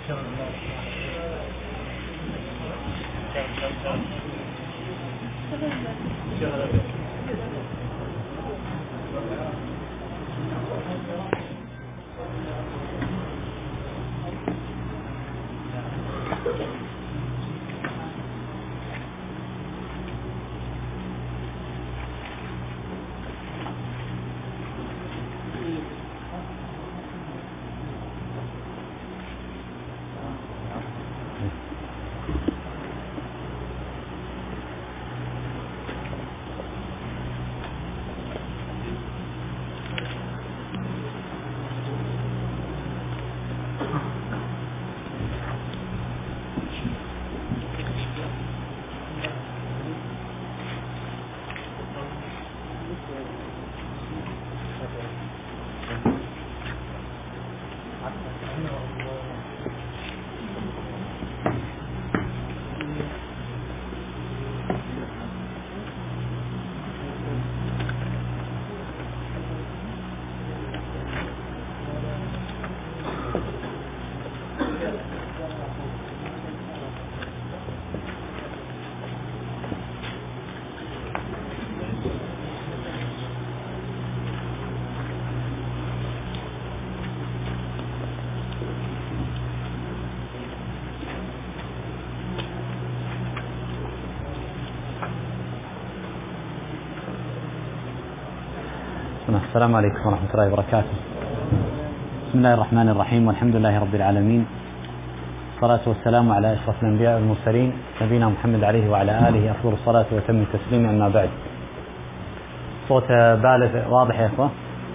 السلام عليكم ورحمة الله وبركاته. بسم الله الرحمن الرحيم، والحمد لله رب العالمين، الصلاة والسلام على أشرف الأنبياء والمرسلين نبينا محمد عليه وعلى آله أفضل الصلاة وتم التسليم. أما بعد، صوت بالغ واضح يا إخوة؟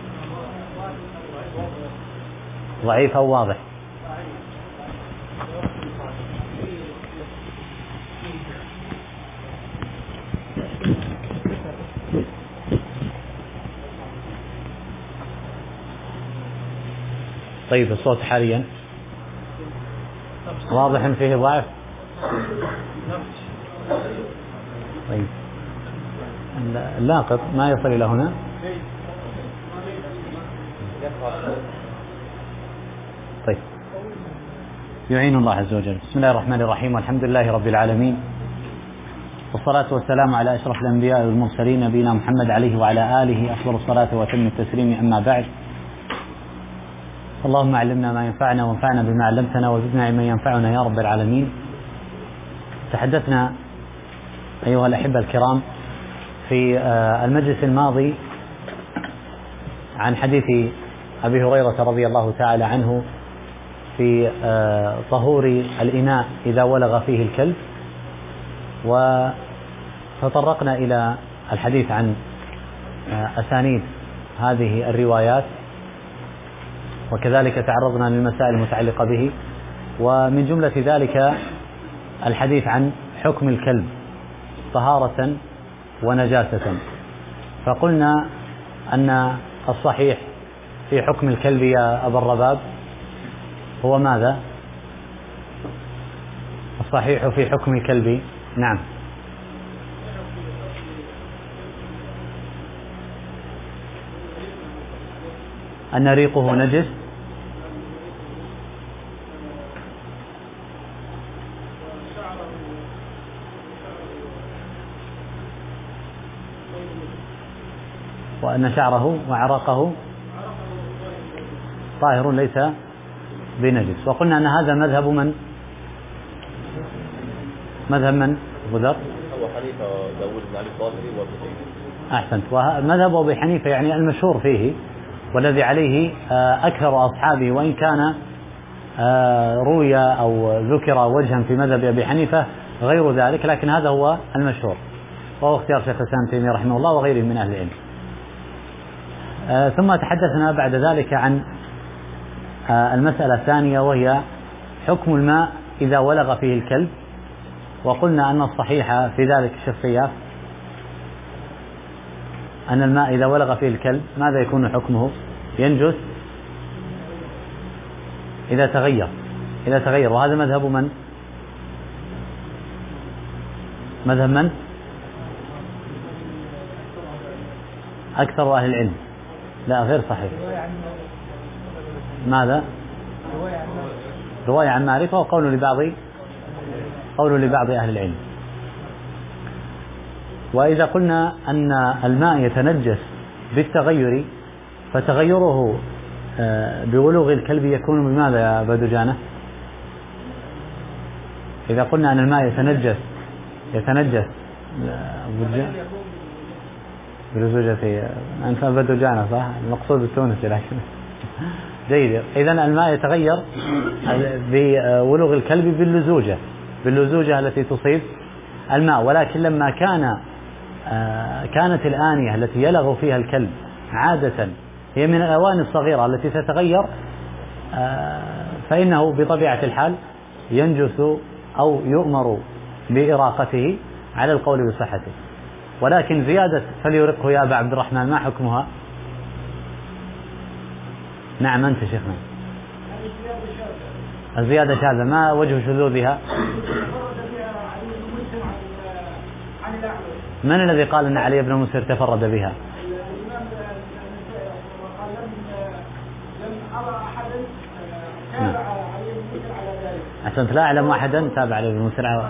ضعيف أو واضح؟ طيب، الصوت حاليا واضح فيه ضعف؟ طيب، اللاقط ما يصل إلى هنا. طيب، يعين الله عز وجل. بسم الله الرحمن الرحيم، والحمد لله رب العالمين، والصلاة والسلام على أشرف الأنبياء والمرسلين نبينا محمد عليه وعلى آله أفضل الصلاة وتم التسليم. أما بعد، اللهم علمنا ما ينفعنا وانفعنا بما علمتنا وزدنا علما ينفعنا يا رب العالمين. تحدثنا أيها الأحبة الكرام في المجلس الماضي عن حديث أبي هريرة رضي الله تعالى عنه في طهور الإناء إذا ولغ فيه الكلب، وتطرقنا إلى الحديث عن أسانيد هذه الروايات، وكذلك تعرضنا للمسائل المتعلقة به، ومن جملة ذلك الحديث عن حكم الكلب طهارة ونجاسة. فقلنا أن الصحيح في حكم الكلب يا أبا الرباب هو ماذا؟ الصحيح في حكم الكلب، نعم، أن ريقه نجس، وأن شعره وعرقه طاهر ليس بنجس. وقلنا أن هذا مذهب من؟ مذهب من؟ أبو ذر؟ أبو حنيفة وداود بن علي الظاهري وابن تيمية. أحسنت. ومذهب أبي حنيفة يعني المشهور فيه والذي عليه أكثر أصحابه، وإن كان روي أو ذكر وجها في مذهب أبي حنيفة غير ذلك، لكن هذا هو المشهور، وهو اختيار شيخ الإسلام ابن تيمية رحمه الله وغيره من أهل العلم. ثم تحدثنا بعد ذلك عن المسألة الثانية، وهي حكم الماء إذا ولغ فيه الكلب. وقلنا أن الصحيح في ذلك الشفياف أن الماء إذا ولغ فيه الكلب ماذا يكون حكمه؟ ينجس إذا تغير. وهذا مذهب من؟ مذهب من؟ أكثر أهل العلم. لا، غير صحيح. ماذا؟ رواية عن معرفة وقول لبعض أهل العلم. وإذا قلنا أن الماء يتنجس بالتغير فتغيره بولوغ الكلب يكون بماذا يا بدجانة؟ إذا قلنا أن الماء يتنجس بلزوجة أنت بدجانة صح؟ المقصود التونسي لكن جيد. إذن الماء يتغير بولوغ الكلب باللزوجة التي تصيب الماء، ولكن لما كانت الآنية التي يلغ فيها الكلب عادة هي من الأواني الصغيرة التي تتغير فإنه بطبيعة الحال ينجس أو يؤمر بإراقته على القول بصحته. ولكن زيادة فليرقه يا أبا عبد الرحمن ما حكمها؟ نعم أنت شيخنا. الزيادة شاذة، ما وجه شذوذها؟ من الذي قال أن علي بن مسهر تفرد بها؟ أحسنت، لا أعلم أحدا تابع علي بن مسهر.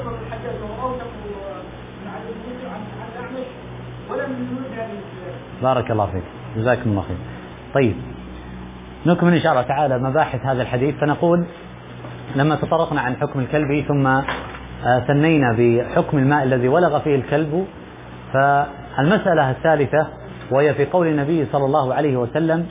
بارك الله فيك، جزاكم الله خير. طيب نكمل إن شاء الله تعالى مباحث هذا الحديث. فنقول لما تطرقنا عن حكم الكلب ثم ثنينا بحكم الماء الذي ولغ فيه الكلب، فالمسألة الثالثة وهي في قول النبي صلى الله عليه وسلم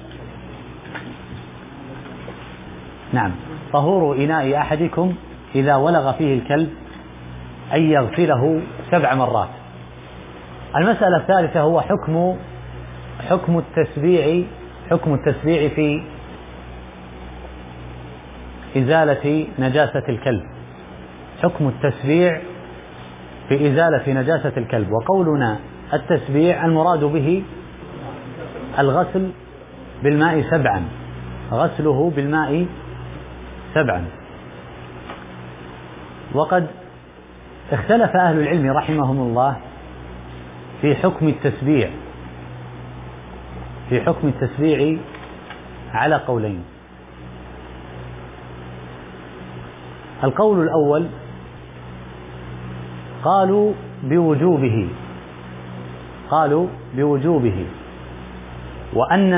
نعم طهور إناء أحدكم إذا ولغ فيه الكلب أن يغسله 7 مرات. المسألة الثالثة هو حكم التسبيع في إزالة نجاسة الكلب. حكم التسبيع في إزالة نجاسة الكلب. وقولنا التسبيع المراد به الغسل بالماء 7، غسله بالماء 7. وقد اختلف أهل العلم رحمهم الله في حكم التسبيع على قولين. القول الأول قالوا بوجوبه وأن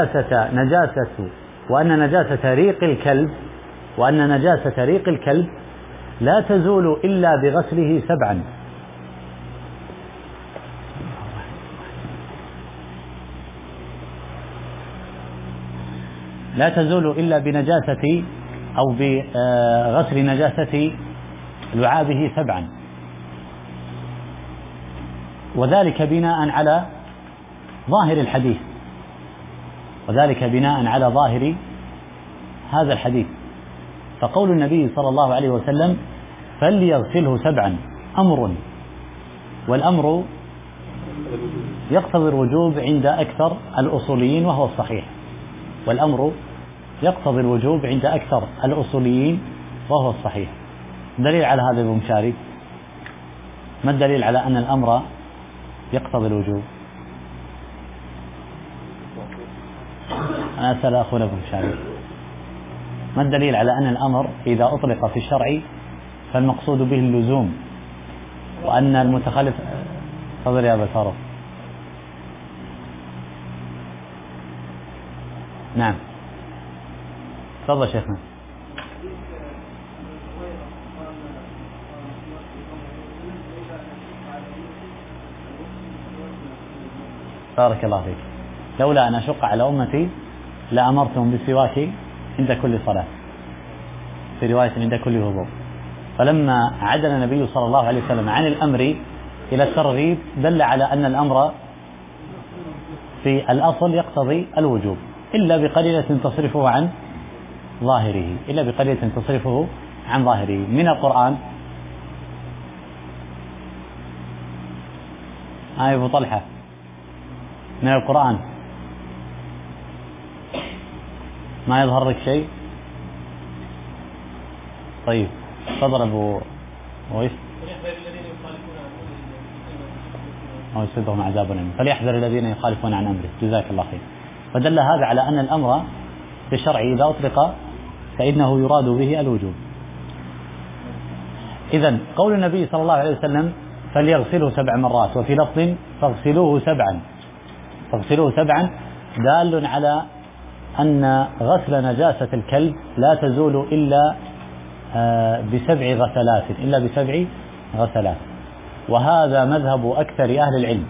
نجاسة ريق الكلب لا تزول إلا بغسله 7. لا تزول إلا بنجاسة أو بغسل نجاسة لعابه 7، وذلك بناء على ظاهر الحديث، وذلك بناء على ظاهر هذا الحديث. فقول النبي صلى الله عليه وسلم فليغسله 7 أمر، والأمر يقتضي الوجوب عند أكثر الأصوليين وهو الصحيح، والأمر يقتضي الوجوب عند أكثر الأصوليين وهو الصحيح. دليل على هذا ابن مشاري؟ ما الدليل على أن الأمر يقتضي الوجوب؟ أنا أسأل أخونا ابن مشاري، ما الدليل على أن الأمر إذا أطلق في الشرع فالمقصود به اللزوم، وأن المتخلف تفضل يا أبا فاروق. نعم تفضل شيخنا. بارك الله فيك. لولا أن أشق على أمتي لأمرتهم بالسواك عند كل صلاة، في رواية عند كل وضوء. فلما عدل النبي صلى الله عليه وسلم عن الأمر إلى الترغيب دل على أن الأمر في الأصل يقتضي الوجوب إلا بقليلة تصرفه عن ظاهره، من القرآن. أبو طلحة من القرآن ما يظهر لك شيء؟ طيب تفضل أبو ويس. ويصيبهم عذاب أليم فليحذر الذين يخالفون عن أمره. جزاك الله خير. فدل هذا على أن الأمر في الشرع إذا أطلق فإنه يراد به الوجوب. إذن قول النبي صلى الله عليه وسلم فليغسله 7 مرات، وفي لفظ فاغسلوه 7 دال على أن غسل نجاسة الكلب لا تزول إلا ب7 غسلات، وهذا مذهب أكثر أهل العلم،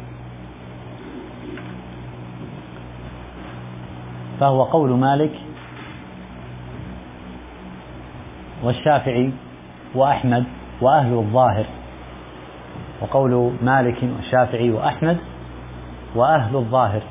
فهو قول مالك والشافعي وأحمد وأهل الظاهر، وقول مالك والشافعي وأحمد وأهل الظاهر.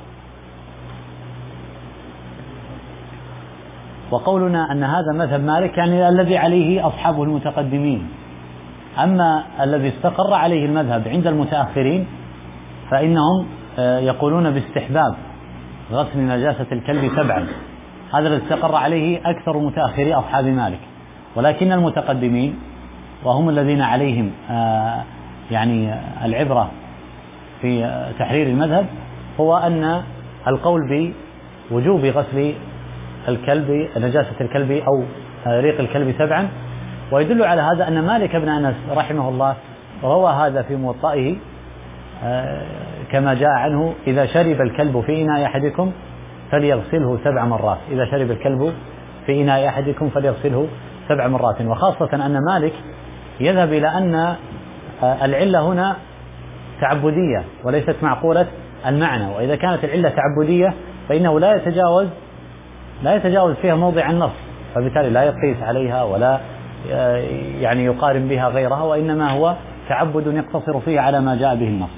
وقولنا أن هذا مذهب مالك يعني الذي عليه أصحابه المتقدمين، أما الذي استقر عليه المذهب عند المتأخرين فإنهم يقولون باستحباب غسل نجاسة الكلب 7. هذا الذي استقر عليه أكثر متأخري أصحاب مالك، ولكن المتقدمين وهم الذين عليهم يعني العبرة في تحرير المذهب هو أن القول بوجوب غسل الكلب نجاسة الكلب أو ريق الكلب 7. ويدل على هذا أن مالك بن أنس رحمه الله روى هذا في موطئه كما جاء عنه: إذا شرب الكلب في إناء أحدكم فليغسله 7 مرات. إذا شرب الكلب في إناء أحدكم فليغسله 7 مرات. وخاصة أن مالك يذهب إلى أن العلة هنا تعبدية وليست معقولة المعنى، وإذا كانت العلة تعبدية فإنه لا يتجاوز فيها موضع النص، فبالتالي لا يقيس عليها ولا يعني يقارن بها غيرها، وإنما هو تعبد يقتصر فيه على ما جاء به النص.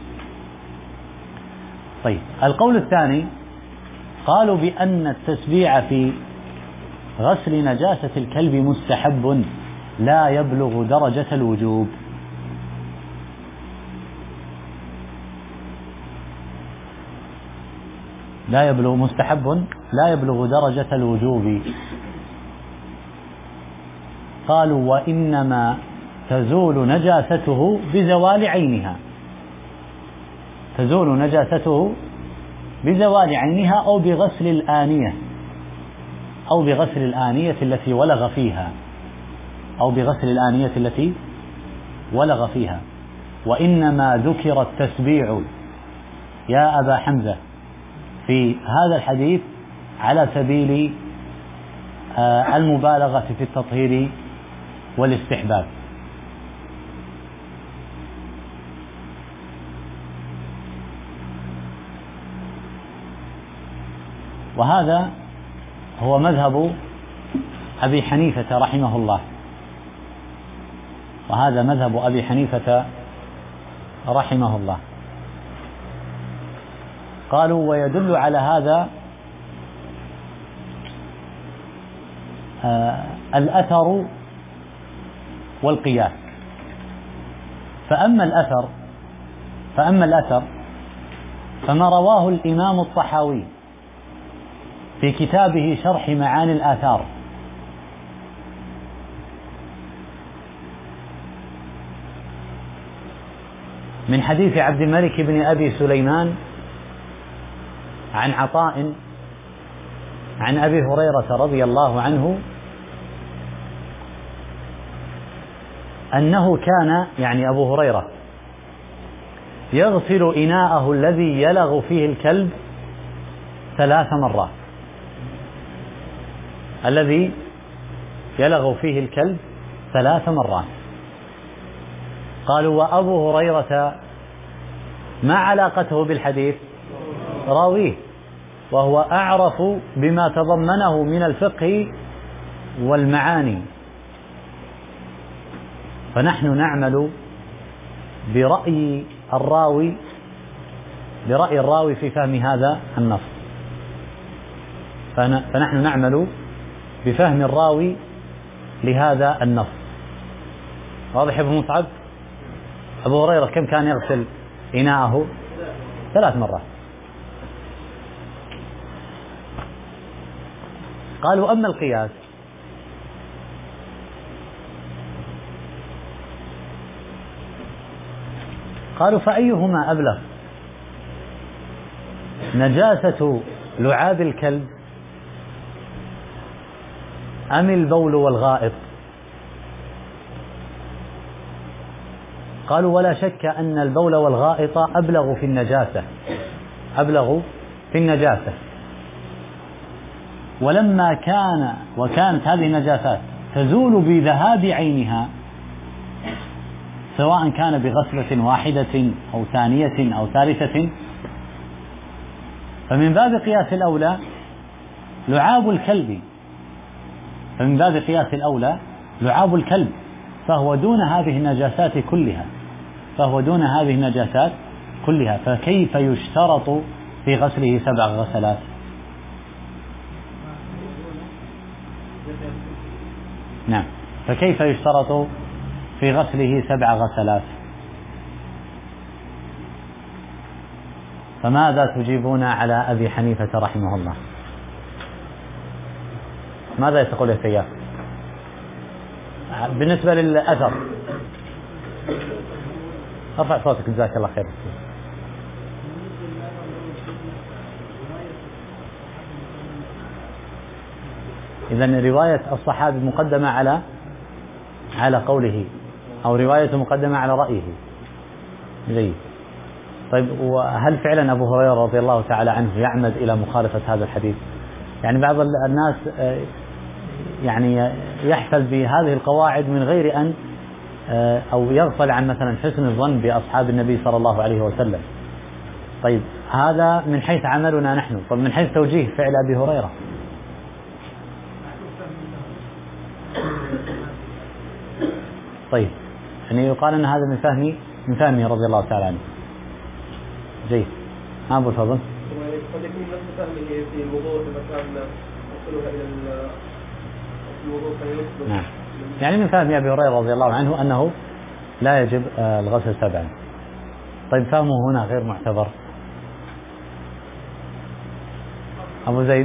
طيب، القول الثاني قالوا بأن التسبيع في غسل نجاسة الكلب مستحب لا يبلغ درجة الوجوب. مستحب لا يبلغ درجة الوجوب. قالوا وإنما تزول نجاسته بزوال عينها، تزول نجاسته بزوال عينها أو بغسل الآنية التي ولغ فيها، وإنما ذكر التسبيع يا أبا حمزة في هذا الحديث على سبيل المبالغة في التطهير والاستحباب. وهذا هو مذهب أبي حنيفة رحمه الله، قالوا ويدل على هذا الأثر والقياس. فأما الأثر فما رواه الإمام الطحاوي في كتابه شرح معاني الآثار من حديث عبد الملك بن أبي سليمان عن عطاء عن أبي هريرة رضي الله عنه أنه كان، يعني أبو هريرة، يغسل إناءه الذي يلغ فيه الكلب 3 مرات، الذي يلغ فيه الكلب 3 مرات. قالوا وأبو هريرة ما علاقته بالحديث؟ راويه، وهو أعرف بما تضمنه من الفقه والمعاني، فنحن نعمل برأي الراوي في فهم هذا النص، فنحن نعمل بفهم الراوي لهذا النص. واضح يا ابو مصعب؟ أبو هريرة كم كان يغسل إناءه؟ 3 مرات. قالوا أما القياس قالوا فأيهما أبلغ، نجاسة لعاب الكلب أم البول والغائط؟ قالوا ولا شك أن البول والغائط أبلغ في النجاسة، أبلغ في النجاسة. ولما وكانت هذه النجاسات تزول بذهاب عينها، سواء كان بغسلة واحدة أو ثانية أو ثالثة، فمن باب قياس الأولى لعاب الكلب، فمن باب قياس الأولى لعاب الكلب، فهو دون هذه النجاسات كلها، فهو دون هذه النجاسات كلها، فكيف يشترط في غسله 7 غسلات؟ نعم، فكيف يشترط في غسله 7 غسلات؟ فماذا تجيبون على أبي حنيفة رحمه الله؟ ماذا تقول يا سياف بالنسبة للأثر؟ ارفع صوتك جزاك الله خير. إذن رواية الصحابي مقدمة على قوله، أو رواية مقدمة على رأيه. جيد. طيب، وهل فعلا أبو هريرة رضي الله تعالى عنه يعمد إلى مخالفة هذا الحديث؟ يعني بعض الناس يعني يحفل بهذه القواعد من غير أن أو يغفل عن مثلا حسن الظن بأصحاب النبي صلى الله عليه وسلم. طيب، هذا من حيث عملنا نحن. طيب، من حيث توجيه فعل أبي هريرة؟ طيب، يعني يقال أن هذا من فهمه رضي الله تعالى عنه. جيد. أبو الفضل. قد يكون نفس فهمه في الوضوء إذا كان وصلها إلى الوضوء فيصبح. نعم، يعني من فهم أبي هريرة رضي الله عنه أنه لا يجب الغسل 7. طيب، فهمه هنا غير معتبر. أبو زيد.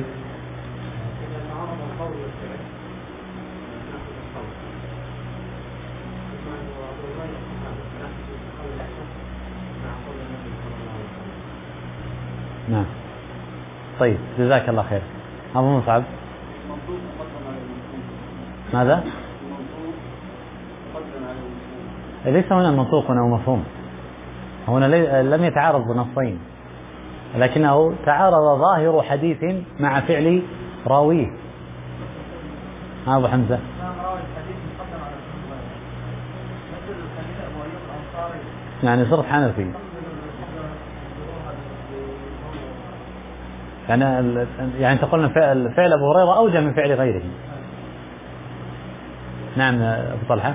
نعم. طيب، جزاك الله خير. أبو مصعب. ماذا؟ ليس هنا منطوق أو مفهوم، هنا لم يتعارض بنصين، لكنه تعارض ظاهر حديث مع فعل راويه. أبو حمزة. يعني صرت حنفي، يعني تقولنا فعل أبو هريرة أوجه من فعل غيره. نعم أبو طلحة.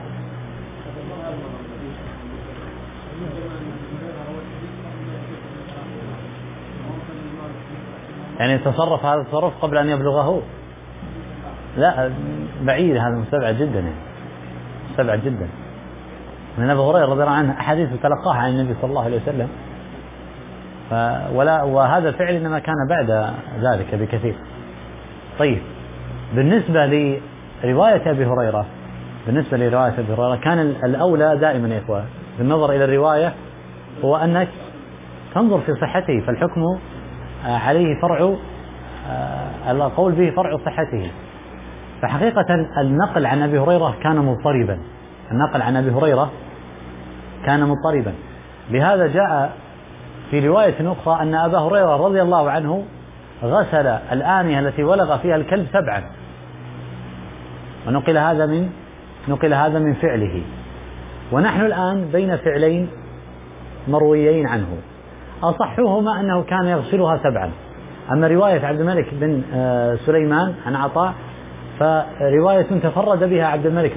يعني تصرف هذا التصرف قبل أن يبلغه؟ لا، بعيد، هذا مستبعد جدا، يعني مستبعد جدا. من أبو هريرة رضي الله عنه أحاديث تلقاها عن النبي صلى الله عليه وسلم، وهذا الفعل إنما كان بعد ذلك بكثير. طيب، بالنسبة لرواية أبي هريرة، كان الأولى دائما يا إخوة بالنظر إلى الرواية هو أنك تنظر في صحته، فالحكم عليه فرع، القول به فرع صحته. فحقيقة النقل عن أبي هريرة كان مضطربا، لهذا جاء في رواية أخرى أن أبا هريرة رضي الله عنه غسل الآنية التي ولغ فيها الكلب 7، ونقل هذا من فعله. ونحن الآن بين فعلين مرويين عنه، أصحهما أنه كان يغسلها 7. أما رواية عبد الملك بن سليمان عن عطاء فرواية تفرد بها عبد الملك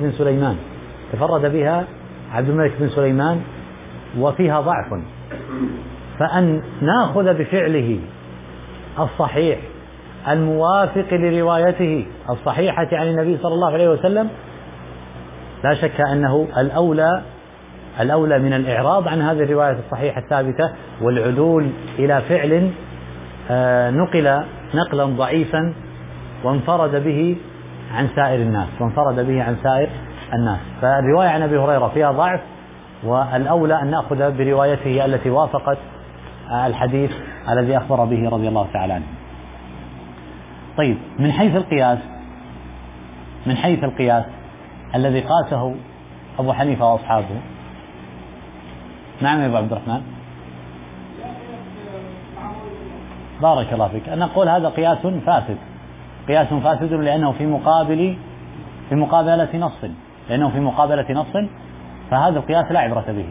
بن سليمان وفيها ضعف، فأن نأخذ بفعله الصحيح الموافق لروايته الصحيحة عن النبي صلى الله عليه وسلم، لا شك أنه الأولى من الإعراض عن هذه الرواية الصحيحة الثابتة والعدول إلى فعل نقل نقلا ضعيفا وانفرد به عن سائر الناس. فالرواية عن أبي هريرة فيها ضعف، والأولى أن نأخذ بروايته التي وافقت الحديث الذي أخبر به رضي الله تعالى عنه. طيب، من حيث القياس من حيث القياس الذي قاسه أبو حنيفة وأصحابه. نعم يا أبو عبد الرحمن، بارك الله فيك. أنا أقول هذا قياس فاسد، قياس فاسد لأنه في مقابلة نص، فهذا القياس لا عبرة به.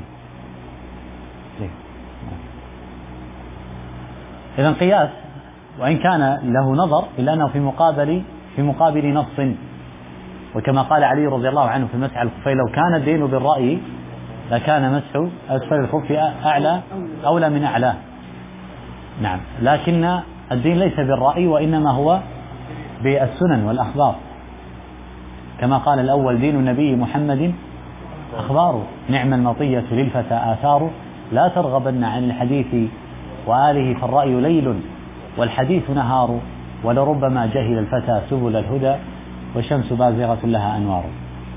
إذن قياس وإن كان له نظر إلا أنه في مقابل نص، وكما قال علي رضي الله عنه في مسح الخفين: لو كان الدين بالرأي لكان مسح أسفل الخف أولى من أعلاه. نعم، لكن الدين ليس بالرأي وإنما هو بالسنن والأخبار، كما قال الأول: دين النبي محمد أخباره، نعم المطية للفتى آثار، لا ترغبن عن الحديث وآله فالرأي ليل والحديث نهار، ولربما جهل الفتى سبل الهدى والشمس بازغة لها أنوار.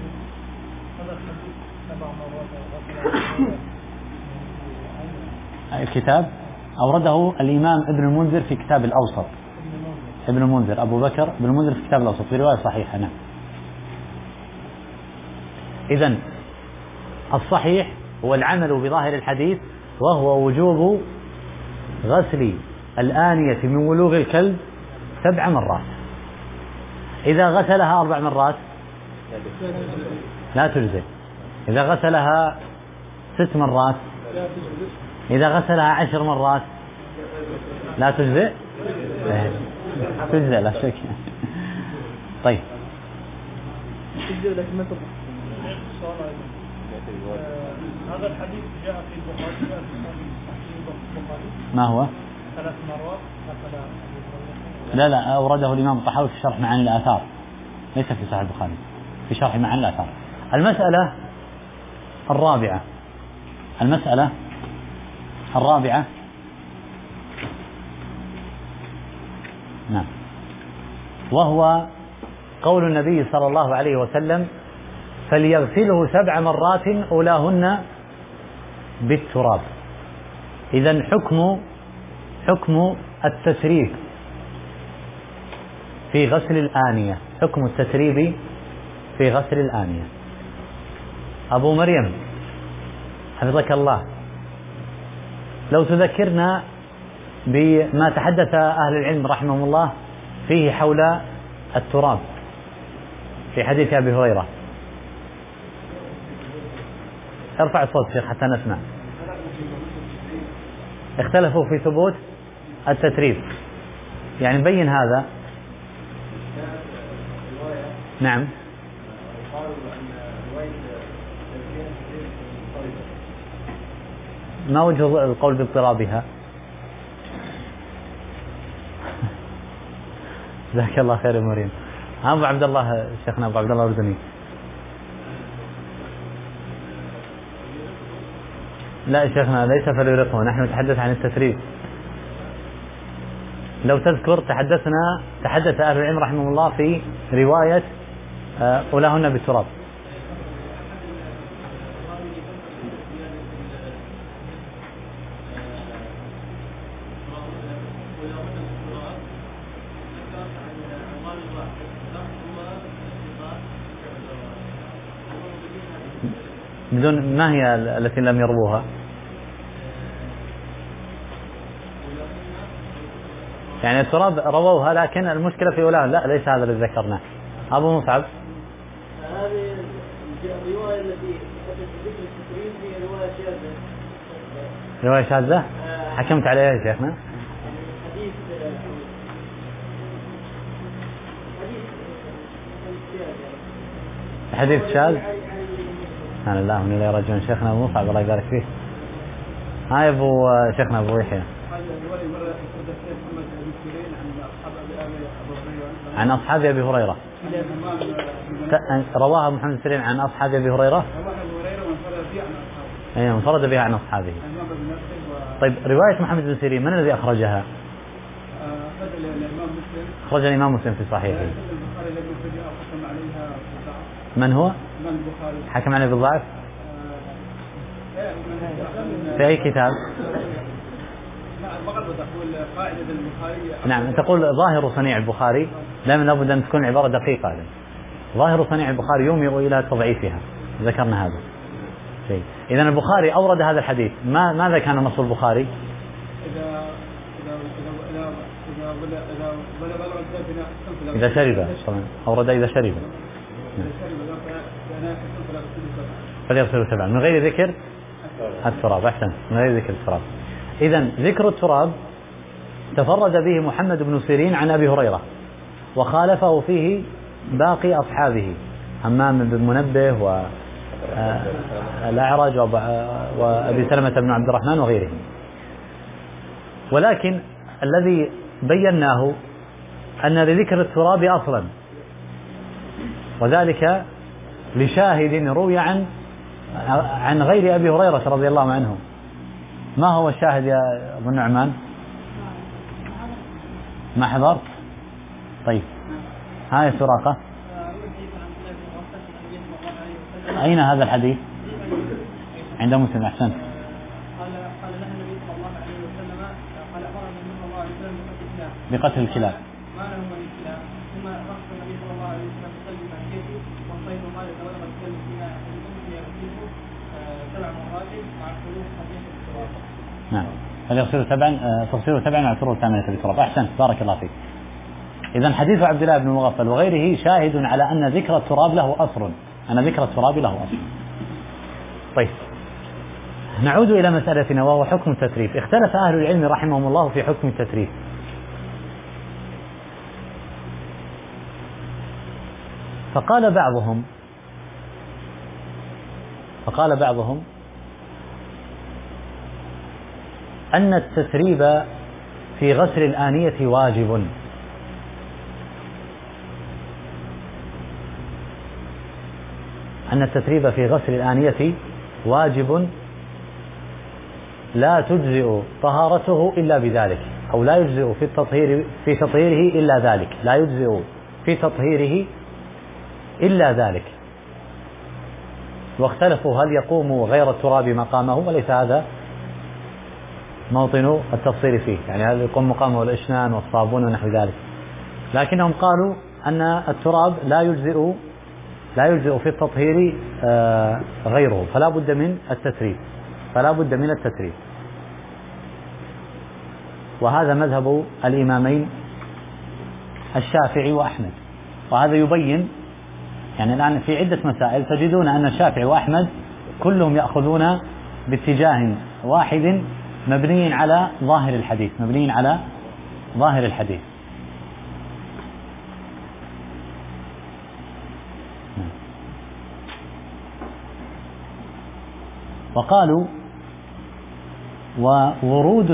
الكتاب أورده الإمام ابن المنذر في كتاب الأوسط، ابن المنذر أبو بكر ابن المنذر في كتاب الأوسط في رواية صحيحة. نعم. إذن الصحيح هو العمل بظاهر الحديث، وهو وجوب غسل الآنية من ولوغ الكلب 7 مرات. إذا غسلها 4 مرات لا تجزئ، إذا غسلها 6 مرات، إذا غسلها 10 مرات لا تجزئ، تجزئ لا شك. طيب، هذا الحديث جاء في البخاري ما هو؟ 3 مرات. لا أورده الإمام الطحاوي في شرح معاني الآثار، ليس في صحيح البخاري، في شرح معاني الآثار. المسألة الرابعة نعم، وهو قول النبي صلى الله عليه وسلم: فليغسله 7 مرات أولاهن بالتراب. إذن حكم التسريب في غسل الآنية، حكم التسريب في غسل الآنية. أبو مريم حفظك الله، لو تذكرنا بما تحدث أهل العلم رحمهم الله فيه حول التراب في حديث أبي هريرة. ارفع الصوت شيخ حتى نسمع. اختلفوا في ثبوت التتريب، يعني نبين هذا. نعم. ما وجه القول باضطرابها؟ جزاك الله خير يا مريم. أبو عبد الله، شيخنا أبو عبد الله الأردني. لا شيخنا ليس فليرقه، نحن نتحدث عن التسريب. لو تذكر تحدث أهل العلم رحمه الله في رواية أولاهن بالتراب. بدون، ما هي التي لم يرووها؟ يعني التراب رووها لكن المشكلة في أولاهن، لا ليس هذا الذي ذكرناه. أبو مصعب، هذه الرواية التي ذكر التسريب هي رواية شاذة. رواية شاذة؟ حكمت عليها يا شيخنا؟ حديث شاذ. سبحان الله من إليه راجعون. شيخنا أبو مصعب الله يبارك فيه. هاي أبو شيخنا أبو يحيى. عن أصحاب أبي هريرة. رواها محمد سليم عن أصحاب أبي هريرة. أي انفرد بها عن أصحابه. طيب رواية محمد بن سيرين من الذي أخرجها؟ أخرج الإمام مسلم في صحيحه. من هو؟ حكم عليه بالضعف في أي كتاب؟ نعم، تقول ظاهر صنيع البخاري، لابد أن تكون عبارة دقيقة. ظاهر صنيع البخاري يومئ إلى تضعيفها، ذكرنا هذا. إذا البخاري أورد هذا الحديث، ماذا كان نص البخاري؟ إذا شرب طبعا، أورد إذا شرب فليغسل 7 من غير ذكر التراب. أحسن، من غير ذكر التراب. إذا ذكر التراب تفرد به محمد بن سيرين عن أبي هريرة، وخالفه فيه باقي أصحابه، همام بن منبه والأعرج وأبي سلمة بن عبد الرحمن وغيرهم. ولكن الذي بيناه أن لذكر التراب أصلا، وذلك لشاهد روي عن غير أبي هريرة رضي الله عنه. ما هو الشاهد يا أبو النعمان؟ ما حضرت؟ طيب، هاي سراقة، أين هذا الحديث؟ عند مسلم. أحسنت. قال لها النبي صلى الله عليه وسلم قال أمرني من الله عليه وسلم بقتل الكلاب. ما له من الكلاب، ثم رخص النبي صلى الله عليه وسلم بصيد مهجته، والصيد قال تولغ الكلب فيما أحدكم يغسله 7 مرات مع خلوف خفيف التراب. نعم، فليغسلوا 7 تغسلوا 7 ويعصروا 8 بالتراب. أحسنت، بارك الله فيك. إذا حديث عبد الله بن المغفل وغيره شاهد على أن ذكر التراب له أصل، أن ذكر التراب له أصل. طيب، نعود إلى مسألتنا وهو حكم التتريف. اختلف أهل العلم رحمهم الله في حكم التتريف. فقال بعضهم أن التتريب في غسل الآنية واجب، أن التتريب في غسل الآنية واجب لا تجزئ طهارته إلا بذلك، أو لا يجزئ في تطهيره إلا ذلك، لا يجزئ في تطهيره إلا ذلك. واختلفوا هل يقوم غير التراب مقامه، وليس هذا موطن التفصيل فيه، يعني هل يقوم مقامه الإشنان والصابون ونحو ذلك، لكنهم قالوا أن التراب لا يجزئ في التطهير غيره، فلا بد من التتريب. وهذا مذهب الإمامين الشافعي وأحمد. وهذا يبين، يعني الآن في عدة مسائل تجدون أن الشافعي وأحمد كلهم يأخذون باتجاه واحد مبني على ظاهر الحديث. وقالوا وورود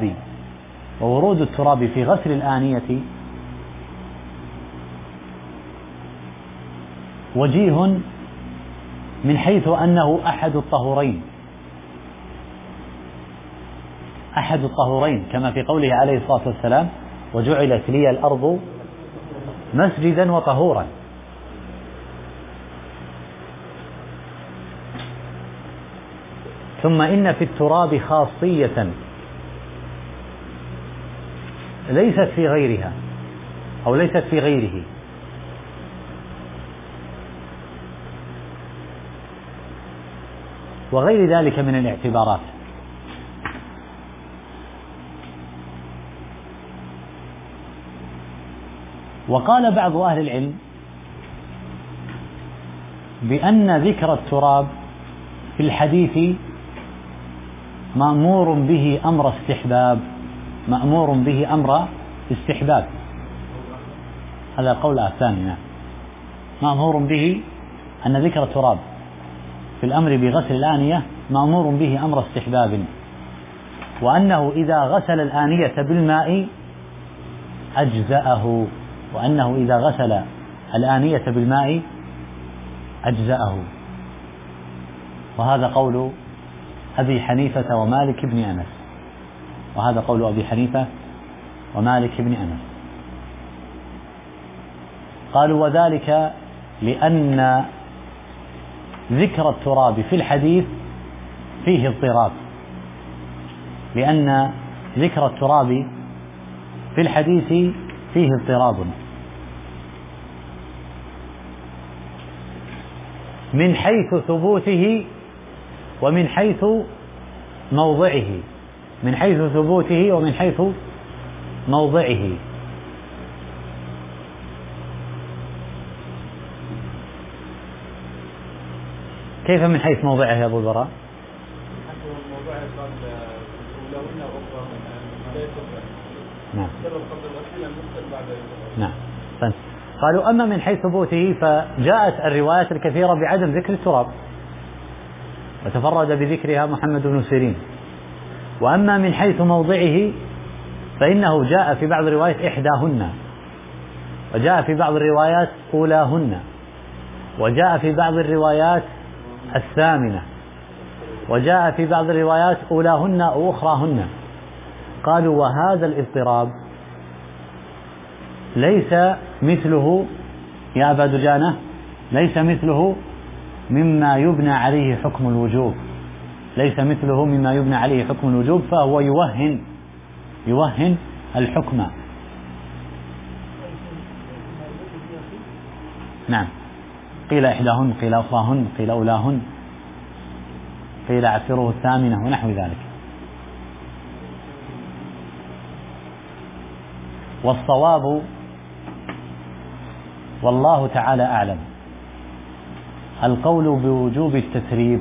التراب في غسل الآنية وجيه من حيث أنه أحد الطهورين كما في قوله عليه الصلاة والسلام: وجعلت لي الأرض مسجدا وطهورا. ثم إن في التراب خاصية ليست في غيرها أو ليست في غيره، وغير ذلك من الاعتبارات. وقال بعض أهل العلم بأن ذكر التراب في الحديث مأمور به أمر استحباب، هذا قول الثاني. مأمور به أن ذكر التراب في الأمر بغسل الآنية مأمور به أمر استحباب، وأنه إذا غسل الآنية بالماء أجزأه، وهذا قول أبي حنيفة ومالك بن أنس. قالوا وذلك لأن ذكر التراب في الحديث فيه اضطراب، من حيث ثبوته ومن حيث موضعه، من حيث ثبوته ومن حيث موضعه. كيف من حيث موضعه يا أبو البراء؟ نعم. نعم. قالوا أما من حيث ثبوته فجاءت الروايات الكثيرة بعدم ذكر التراب، وتفرد بذكرها محمد بن سيرين. وأما من حيث موضعه فإنه جاء في بعض الروايات إحداهن، وجاء في بعض الروايات أولاهن، وجاء في بعض الروايات الثامنة، وجاء في بعض الروايات أولاهن أو أخراهن. قالوا وهذا الاضطراب ليس مثله يا أبا دجانة، ليس مثله مما يبنى عليه حكم الوجوب، ليس مثله مما يبنى عليه حكم الوجوب، فهو يوهن الحكم. نعم. قيل إحداهن، قيل أخراهن، قيل أولاهن، قيل عسره الثامنة ونحو ذلك. والصواب والله تعالى أعلم القول بوجوب التثريب،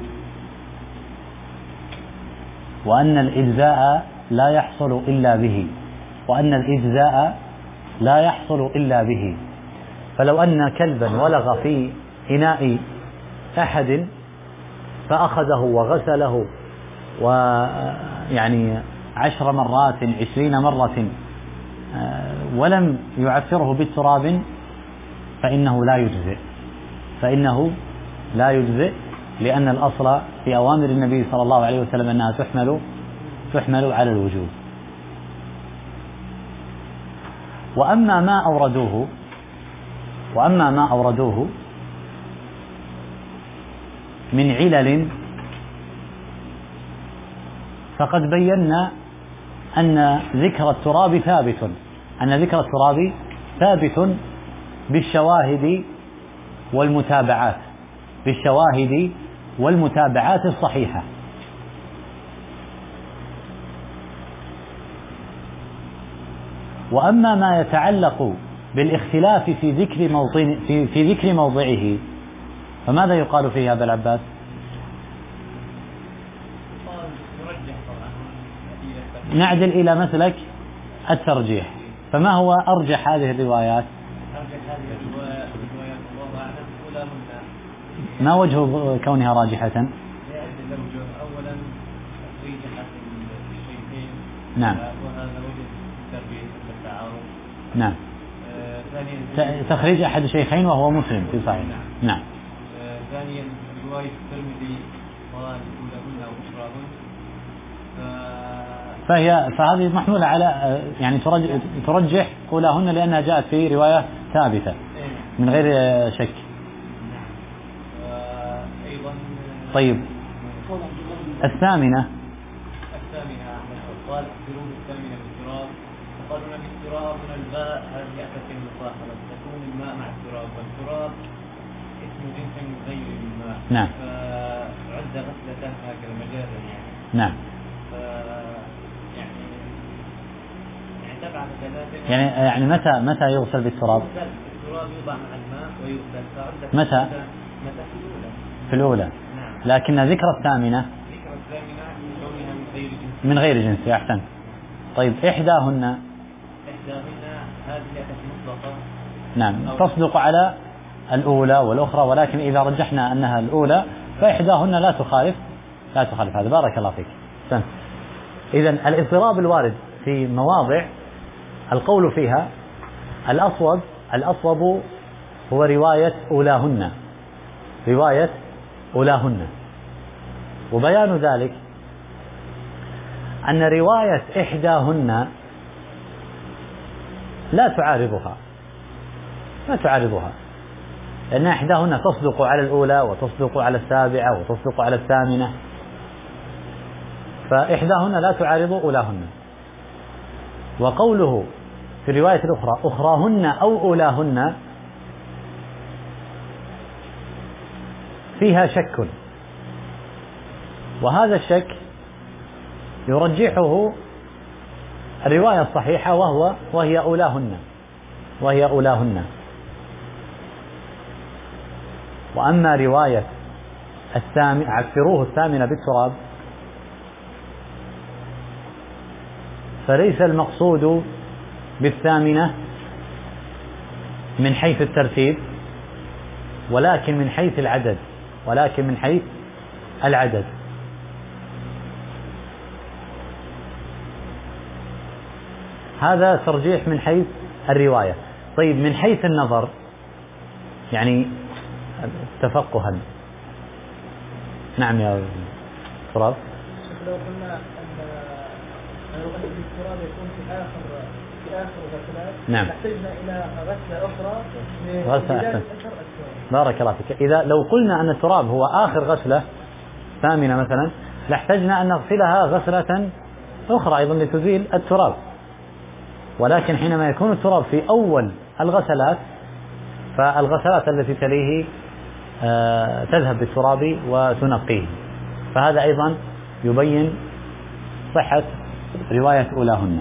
وأن الإجزاء لا يحصل إلا به، وأن الإجزاء لا يحصل إلا به. فلو أن كلبا ولغ في إناء أحد فأخذه وغسله ويعني 10 مرات 20 مرة ولم يعفره بالتراب فإنه لا يجزئ، لأن الأصل في أوامر النبي صلى الله عليه وسلم أنها تحمل على الوجوب. وأما ما أوردوه من علل فقد بينا أن ذكر التراب ثابت بالشواهد والمتابعات الصحيحة. وأما ما يتعلق بالاختلاف في ذكر موضعه فماذا يقال فيه أبا العباس؟ نعدل إلى مسلك الترجيح. فما هو أرجح هذه الروايات؟ ما وجه كونها راجحة؟ أولا نعم. وهذا وجه التربية والتعارض. نعم. تخريج أحد الشيخين وهو مسلم في صحيح. نعم. ثانيا رواية الترمذي قال أولاهن وأخراهن، فهذه محمولة على يعني ترجح أولاهن لأنها جاءت في رواية ثابتة من غير شك. أيضا طيب الثامنة قال اكثروا بالثامنة بالتراب، وقالوا ان التراب من الماء هذه أتت المصاحبة تكون الماء مع التراب، والتراب اسم جنس غير الماء. نعم. فعد غسلة هكذا مجازا يعني. نعم. تبع ثلاثة يعني متى يغسل بالتراب؟ التراب يوضع مع الماء ويغسل. متى؟ في الأولى. نعم. لكن ذكر الثامنة من غير جنس. أحسن. طيب إحداهن هذه مطلقة. نعم تصدق على الأولى والأخرى، ولكن إذا رجحنا أنها الأولى فإحداهن لا تخالف هذا. بارك الله فيك. إذن الاضطراب الوارد في مواضع القول فيها الأصوب هو رواية أولاهن، وبيان ذلك أن رواية إحداهن لا تعارضها، لأن إحداهن تصدق على الأولى وتصدق على السابعة وتصدق على الثامنة، فإحداهن لا تعارض أولاهن. وقوله في الرواية الأخرى أخراهن أو أولاهن فيها شك، وهذا الشك يرجحه الرواية الصحيحة وهي أولاهن. وأما رواية عفروه الثامنة بالتراب فليس المقصود بالثامنة من حيث الترتيب، ولكن من حيث العدد. هذا ترجيح من حيث الرواية. طيب من حيث النظر يعني تفقها. نعم يا تراب. لو قلنا أن الغسل بالتراب يكون في آخر غسلات، نعم، احتجنا إلى غسلة أخرى غسلة. بارك الله فيك. إذا لو قلنا أن التراب هو آخر غسلة ثامنة مثلا لاحتجنا أن نغسلها غسلة أخرى أيضا لتزيل التراب، ولكن حينما يكون التراب في أول الغسلات فالغسلات التي تليه تذهب بالتراب وتنقيه، فهذا أيضا يبين صحة رواية أولاهن.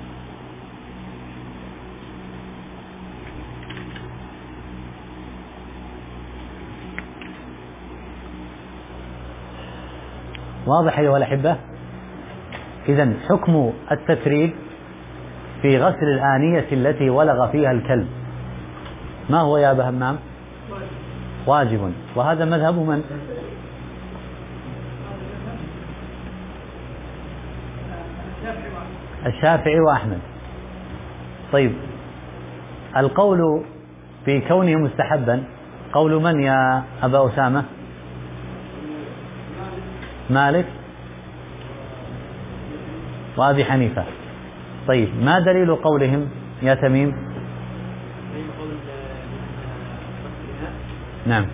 واضح أيها الأحبة؟ إذن حكم التتريب في غسل الآنية التي ولغ فيها الكلب ما هو يا أبا همام؟ واجب. وهذا مذهب من؟ الشافعي وأحمد. طيب القول في كونه مستحبا قول من يا أبا أسامة؟ مالك وأبي حنيفة. طيب ما دليل قولهم يا تميم؟ نعم،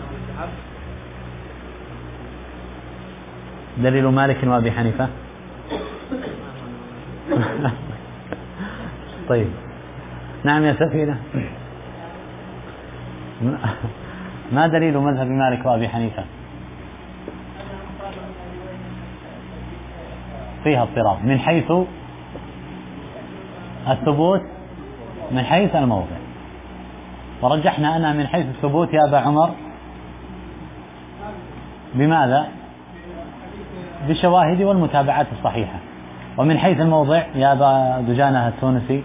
دليل مالك وأبي حنيفة. طيب نعم يا سفينة، ما دليل مذهب مالك وأبي حنيفة؟ فيها اضطراب من حيث الثبوت، من حيث الموضع، ورجحنا أنها من حيث الثبوت يا أبا عمر. بماذا؟ بالشواهد والمتابعات الصحيحة. ومن حيث الموضع يا أبا دجانة التونسي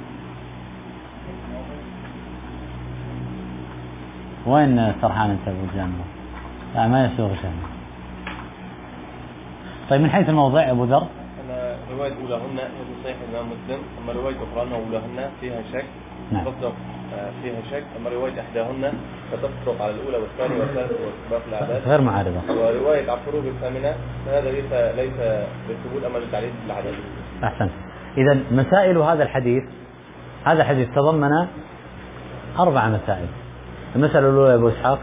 وين سرحان أنت أبو دجانة؟ لا ما يسوغ شيء. طيب من حيث الموضع أبو ذر؟ أنا رواية أولاهن هي صحيح الإمام مسلم، أما رواية أخرى أن أولاهن فيها شك تصدق فيها شك، أما رواية إحداهن فتصدق على الأولى والثانية والثالثة وباقي الأعداد غير معارضة. ورواية عفروه الثامنة فهذا ليس بالثبوت أما للتعليل بالعدد. أحسن. إذا مسائل هذا الحديث تضمن 4 مسائل. المسألة الأولى يا أبو إسحاق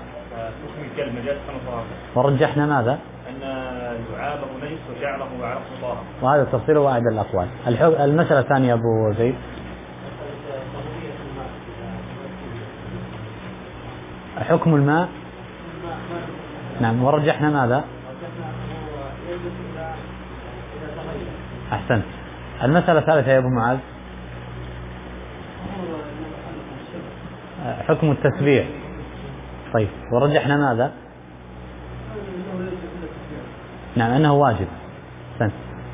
ورجحنا ماذا؟ أن لعابه نجس وجعله وعرفه طاهر، وهذا تفصيل واحد الأقوال. المسألة الثانية أبو زيد حكم الماء. نعم، ورجحنا ماذا؟ أحسن. المسألة الثالثة يا أبو معاذ حكم التسبيح. طيب ورجحنا ماذا؟ نعم أنه واجب. أحسن.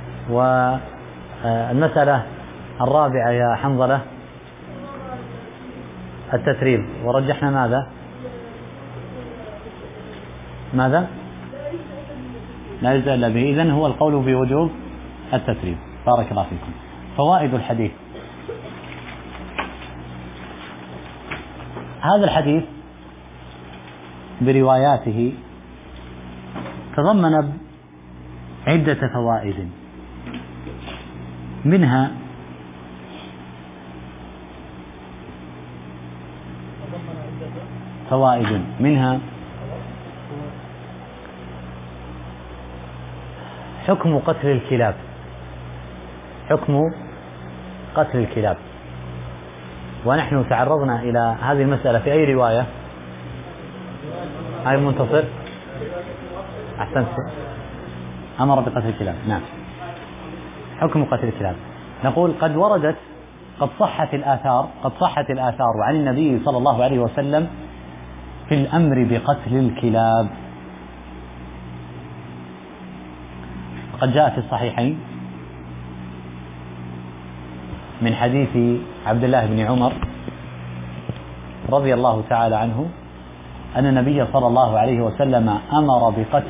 والمسألة الرابعة يا حنظلة التتريب، ورجحنا ماذا؟ لا يجزى إلا به. إذن هو القول بوجوب التتريب. بارك الله فيكم. فوائد الحديث. هذا الحديث برواياته تضمن عدة فوائد، منها حكم قتل الكلاب. ونحن تعرضنا إلى هذه المسألة في أي رواية؟ هاي منتصر أحسنت. أمر بقتل الكلاب. نعم. حكم قتل الكلاب. نقول قد صحت الآثار عن النبي صلى الله عليه وسلم في الأمر بقتل الكلاب. قد جاء في الصحيحين من حديث عبد الله بن عمر رضي الله تعالى عنه أن النبي صلى الله عليه وسلم أمر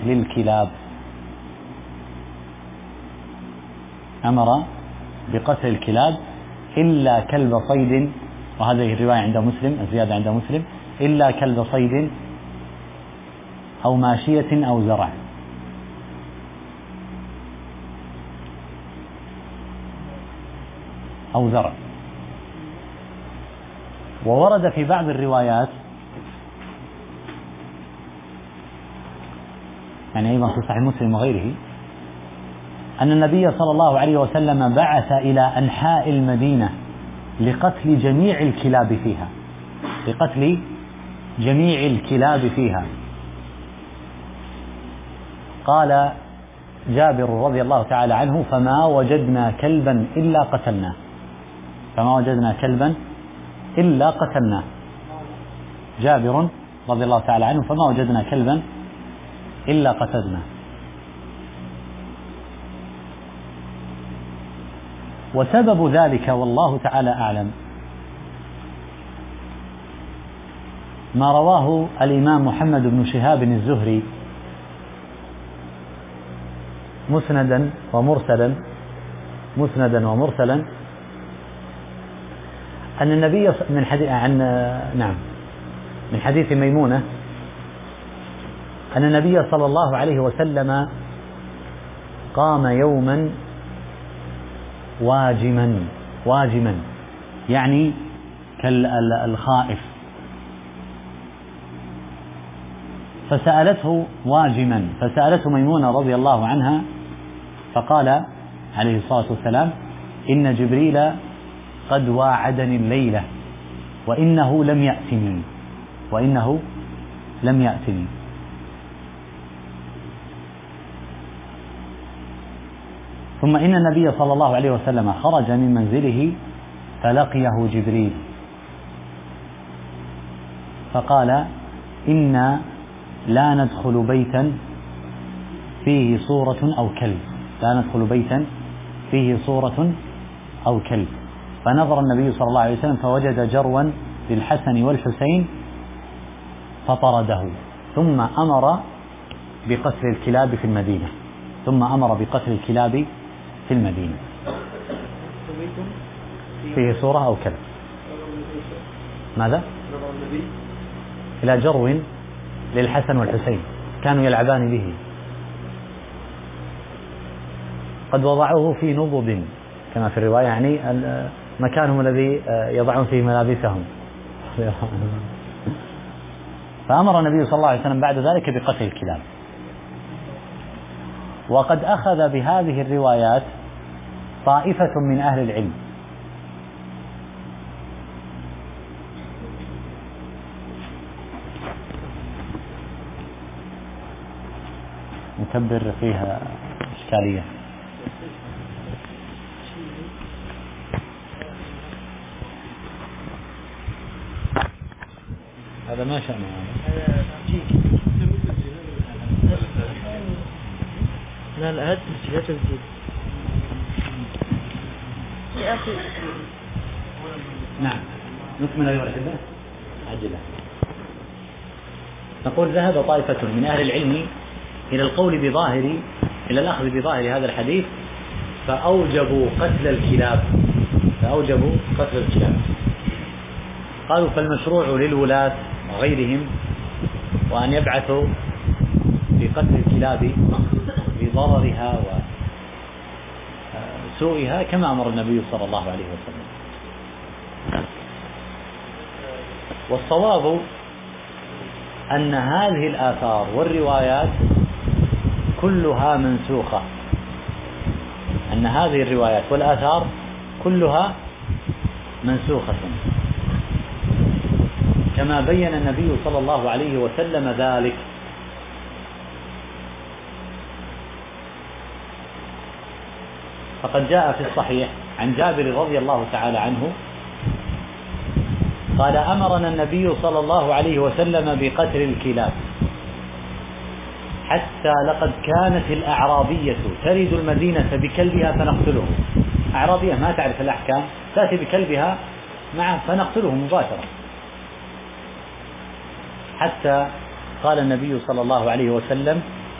بقتل الكلاب إلا كلب صيد، وهذه الرواية عند مسلم، الزيادة عند مسلم، إلا كلب صيد أو ماشية أو زرع. وورد في بعض الروايات يعني أيضا في صحيح مسلم وغيره أن النبي صلى الله عليه وسلم بعث إلى أنحاء المدينة لقتل جميع الكلاب فيها. قال جابر رضي الله تعالى عنه: فما وجدنا كلبا إلا قتلناه. جابر رضي الله تعالى عنه: فما وجدنا كلبا إلا قتلناه. وسبب ذلك والله تعالى أعلم ما رواه الإمام محمد بن شهاب الزهري مسندا ومرسلا أن النبي من حديث ميمونة أن النبي صلى الله عليه وسلم قام يوما واجما يعني كالخائف، فسألته ميمونة رضي الله عنها فقال عليه الصلاة والسلام: إن جبريل قد واعدني الليلة وإنه لم يأتني. ثم إن النبي صلى الله عليه وسلم خرج من منزله فلقيه جبريل فقال: إنا لا ندخل بيتا فيه صورة أو كلب. فنظر النبي صلى الله عليه وسلم فوجد جروا للحسن والحسين فطرده، ثم أمر بقتل الكلاب في المدينة. فيه صورة أو كلب. ماذا؟ إلى جرو للحسن والحسين كانوا يلعبان به، قد وضعوه في نضب كما في الرواية، يعني مكانهم الذي يضعون فيه ملابسهم. فأمر النبي صلى الله عليه وسلم بعد ذلك بقتل الكلاب. وقد أخذ بهذه الروايات طائفة من أهل العلم، نكبر فيها إشكالية. هذا ما شأنه لا هذا تسجيل يا أخي. نعم، نكمل أيها الأحبة عجلة. نقول ذهب طائفة من أهل العلم إلى الأخذ بظاهر هذا الحديث فأوجبوا قتل الكلاب. قالوا: فالمشروع للولاة وغيرهم وأن يبعثوا بقتل الكلاب بضررها وسوءها كما أمر النبي صلى الله عليه وسلم. والصواب أن هذه الآثار والروايات كلها منسوخة، أن هذه الروايات والآثار كلها منسوخة، كما بين النبي صلى الله عليه وسلم ذلك فقد جاء في الصحيح عن جابر رضي الله تعالى عنه قال أمرنا النبي صلى الله عليه وسلم بقتل الكلاب حتى لقد كانت الأعرابية ترد المدينة بكلبها فنقتله. أعرابية ما تعرف الأحكام تأتي بكلبها معه فنقتله مباشرة. حتى قال النبي صلى الله عليه وسلم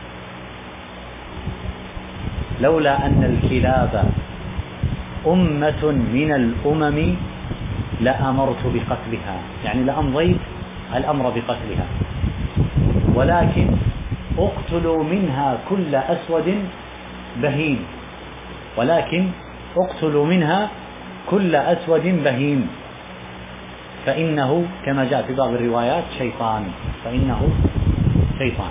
لولا أن الكلاب أمة من الأمم لأمرت بقتلها، يعني لأمضيت الأمر بقتلها، ولكن اقتلوا منها كل أسود بهيم، ولكن اقتلوا منها كل أسود بهيم فإنه كما جاء في بعض الروايات شيطان، فإنه شيطان.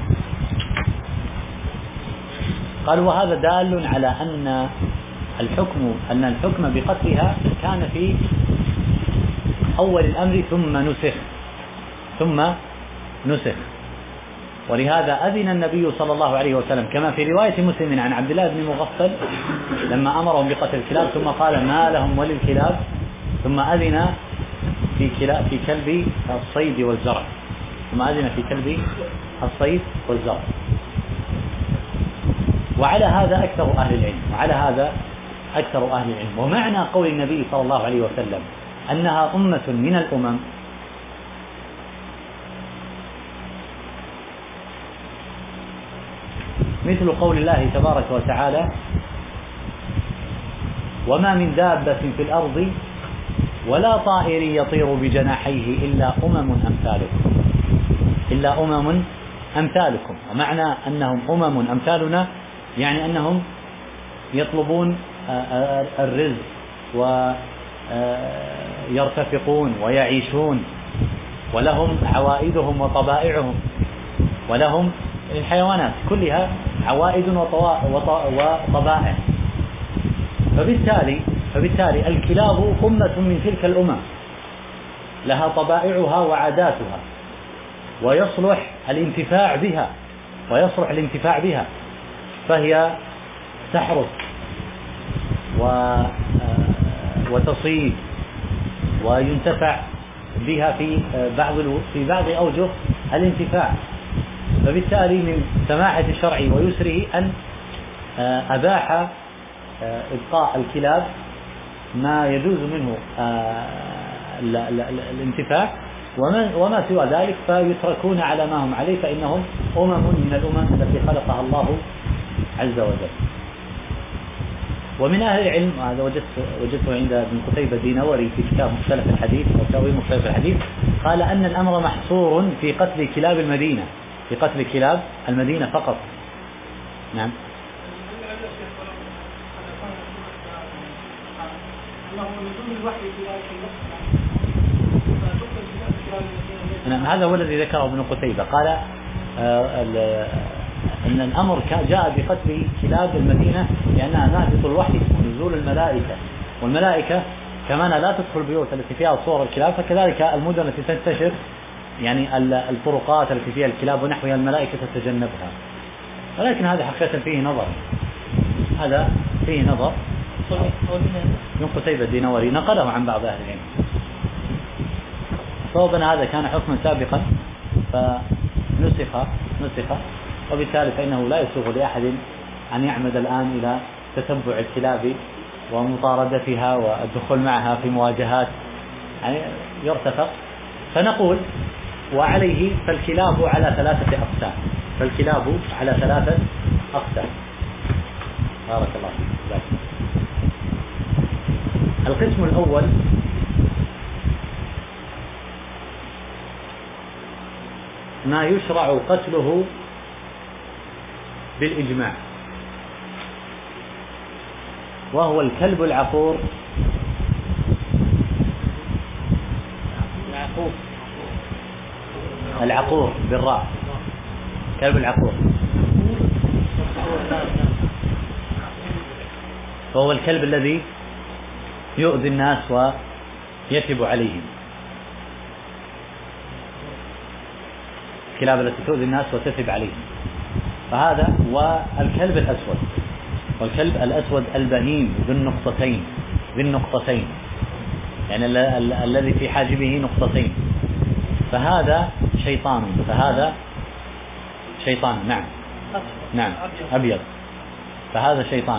قال وهذا دال على أن الحكم بقتلها كان في أول الأمر ثم نسخ، ولهذا أذن النبي صلى الله عليه وسلم كما في رواية مسلم عن عبد الله بن مغفل لما أمرهم بقتل الكلاب ثم قال ما لهم وللكلاب، ثم أذن في كلب الصيد والزرع، ثم أذن في كلب الصيد والزرع. وعلى هذا أكثر أهل العلم، ومعنى قول النبي صلى الله عليه وسلم أنها أمة من الأمم مثل قول الله تبارك وتعالى أمم من دابة في الأرض ولا طائر يطير بجناحيه إلا أمم أمثالكم. ومعنى أنهم أمم أمثالنا يعني أنهم يطلبون الرزق ويرتفقون ويعيشون، ولهم عوائدهم وطبائعهم، ولهم الحيوانات كلها عوائد وطبائع. فبالتالي الكلاب أمة من تلك الأمم لها طبائعها وعاداتها، ويصلح الانتفاع بها، فهي تحرس وتصيد وينتفع بها في بعض أوجه الانتفاع. فبالتالي من سماحة الشرع ويسره أن أباح إبقاء الكلاب ما يجوز منه الانتفاع، وما سوى ذلك فيتركون على ما هم عليه، فإنهم أمم من الأمم التي خلقها الله عز وجل. ومن أهل العلم هذا وجدته عند ابن قتيبة الدينوري في كتاب مختلف الحديث أو تأويل مختلف الحديث، قال أن الأمر محصور في قتل كلاب المدينة، فقط. نعم. نعم هذا هو الذي ذكره ابن قتيبة، قال أن الأمر جاء بقتل كلاب المدينة لأنها نازلة الوحي ونزول الملائكة، والملائكة كمان لا تدخل البيوت التي فيها صور الكلاب، فكذلك المدن التي تنتشر يعني الطرقات التي فيها الكلاب ونحوها الملائكة تتجنبها. ولكن هذا حقيقة فيه نظر، ابن قتيبة الدينوري نقله عن بعض أهل العلم. صوبنا هذا كان حكما سابقا فنسخ، وبالتالي فإنه لا يسوغ لأحد أن يعمد الآن إلى تتبع الكلاب ومطاردتها والدخول معها في مواجهات، يعني يرتفق. فنقول وعليه فالكلاب على 3 أقسام، بارك الله فيك. القسم الأول ما يشرع قتله بالإجماع، وهو الكلب العقور بالراء، كلب العقور، وهو الكلب الذي يؤذي الناس ويثب عليهم، الكلاب التي تؤذي الناس وتثب عليهم، فهذا. والكلب الأسود، والكلب الأسود البهيم ذي النقطتين يعني الذي في حاجبه نقطتين، فهذا شيطان. نعم أبيض، فهذا شيطان.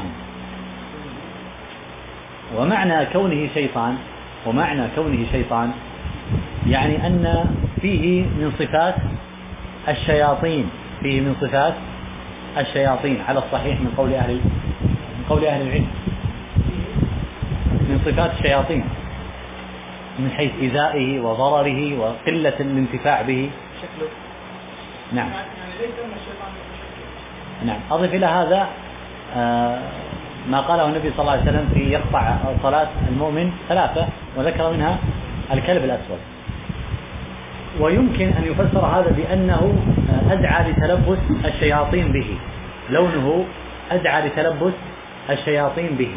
ومعنى كونه شيطان يعني أن فيه من صفات الشياطين على الصحيح من قول أهل العلم، من صفات الشياطين من حيث إيذائه وضرره وقلة الانتفاع به. نعم. أضف إلى هذا ما قاله النبي صلى الله عليه وسلم في يقطع صلاة المؤمن 3 وذكر منها الكلب الأسود. ويمكن أن يفسر هذا بأنه أدعى لتلبس الشياطين به، لونه أدعى لتلبس الشياطين به.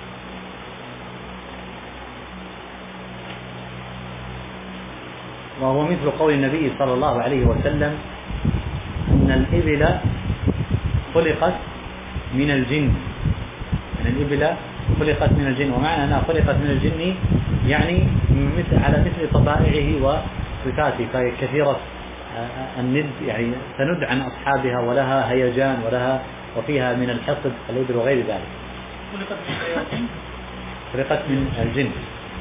وهو مثل قول النبي صلى الله عليه وسلم أن الإبل خلقت من الجن، ومعنى أنها خلقت من الجن يعني على مثل طبائعه وصفاته، فهي كثيرة الند يعني تند عن أصحابها ولها هيجان وفيها من الحقد الإبل وغير ذلك. خلقت من الجن.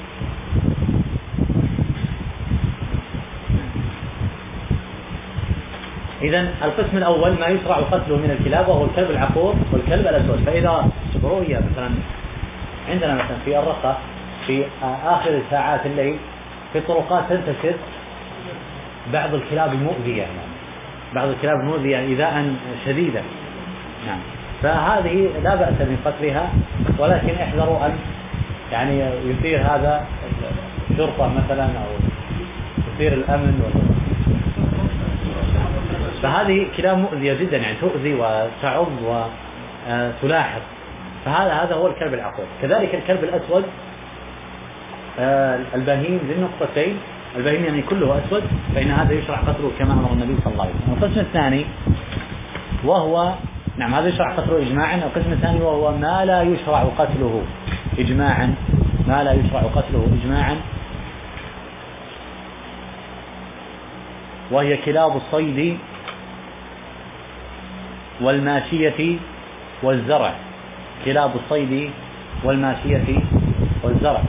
إذن القسم الأول ما يشرع قتله من الكلاب وهو الكلب العقور والكلب الأسود. فإذا رؤي مثلا عندنا مثلا في الرقة في آخر ساعات الليل في الطرقات تنتشر بعض الكلاب المؤذية إيذاء شديدا. نعم. فهذه لا بأس من قتلها، ولكن احذروا أن يعني يثير هذا الشرطة مثلا أو يثير الأمن فهذه كلاب مؤذية جدا يعني تؤذي وتعض وتلاحظ. فهذا هو الكلب العقور. كذلك الكلب الأسود البهيم ذي النقطتين، البهيم يعني كله أسود، فإن هذا يشرع قتله كما أمر النبي صلى الله عليه وسلم. القسم الثاني وهو هذا يشرع قتله إجماعا. القسم الثاني وهو ما لا يشرع قتله إجماعا، وهي كلاب الصيد والماشية والزرع. كلاب الصيد والماشية والزرع.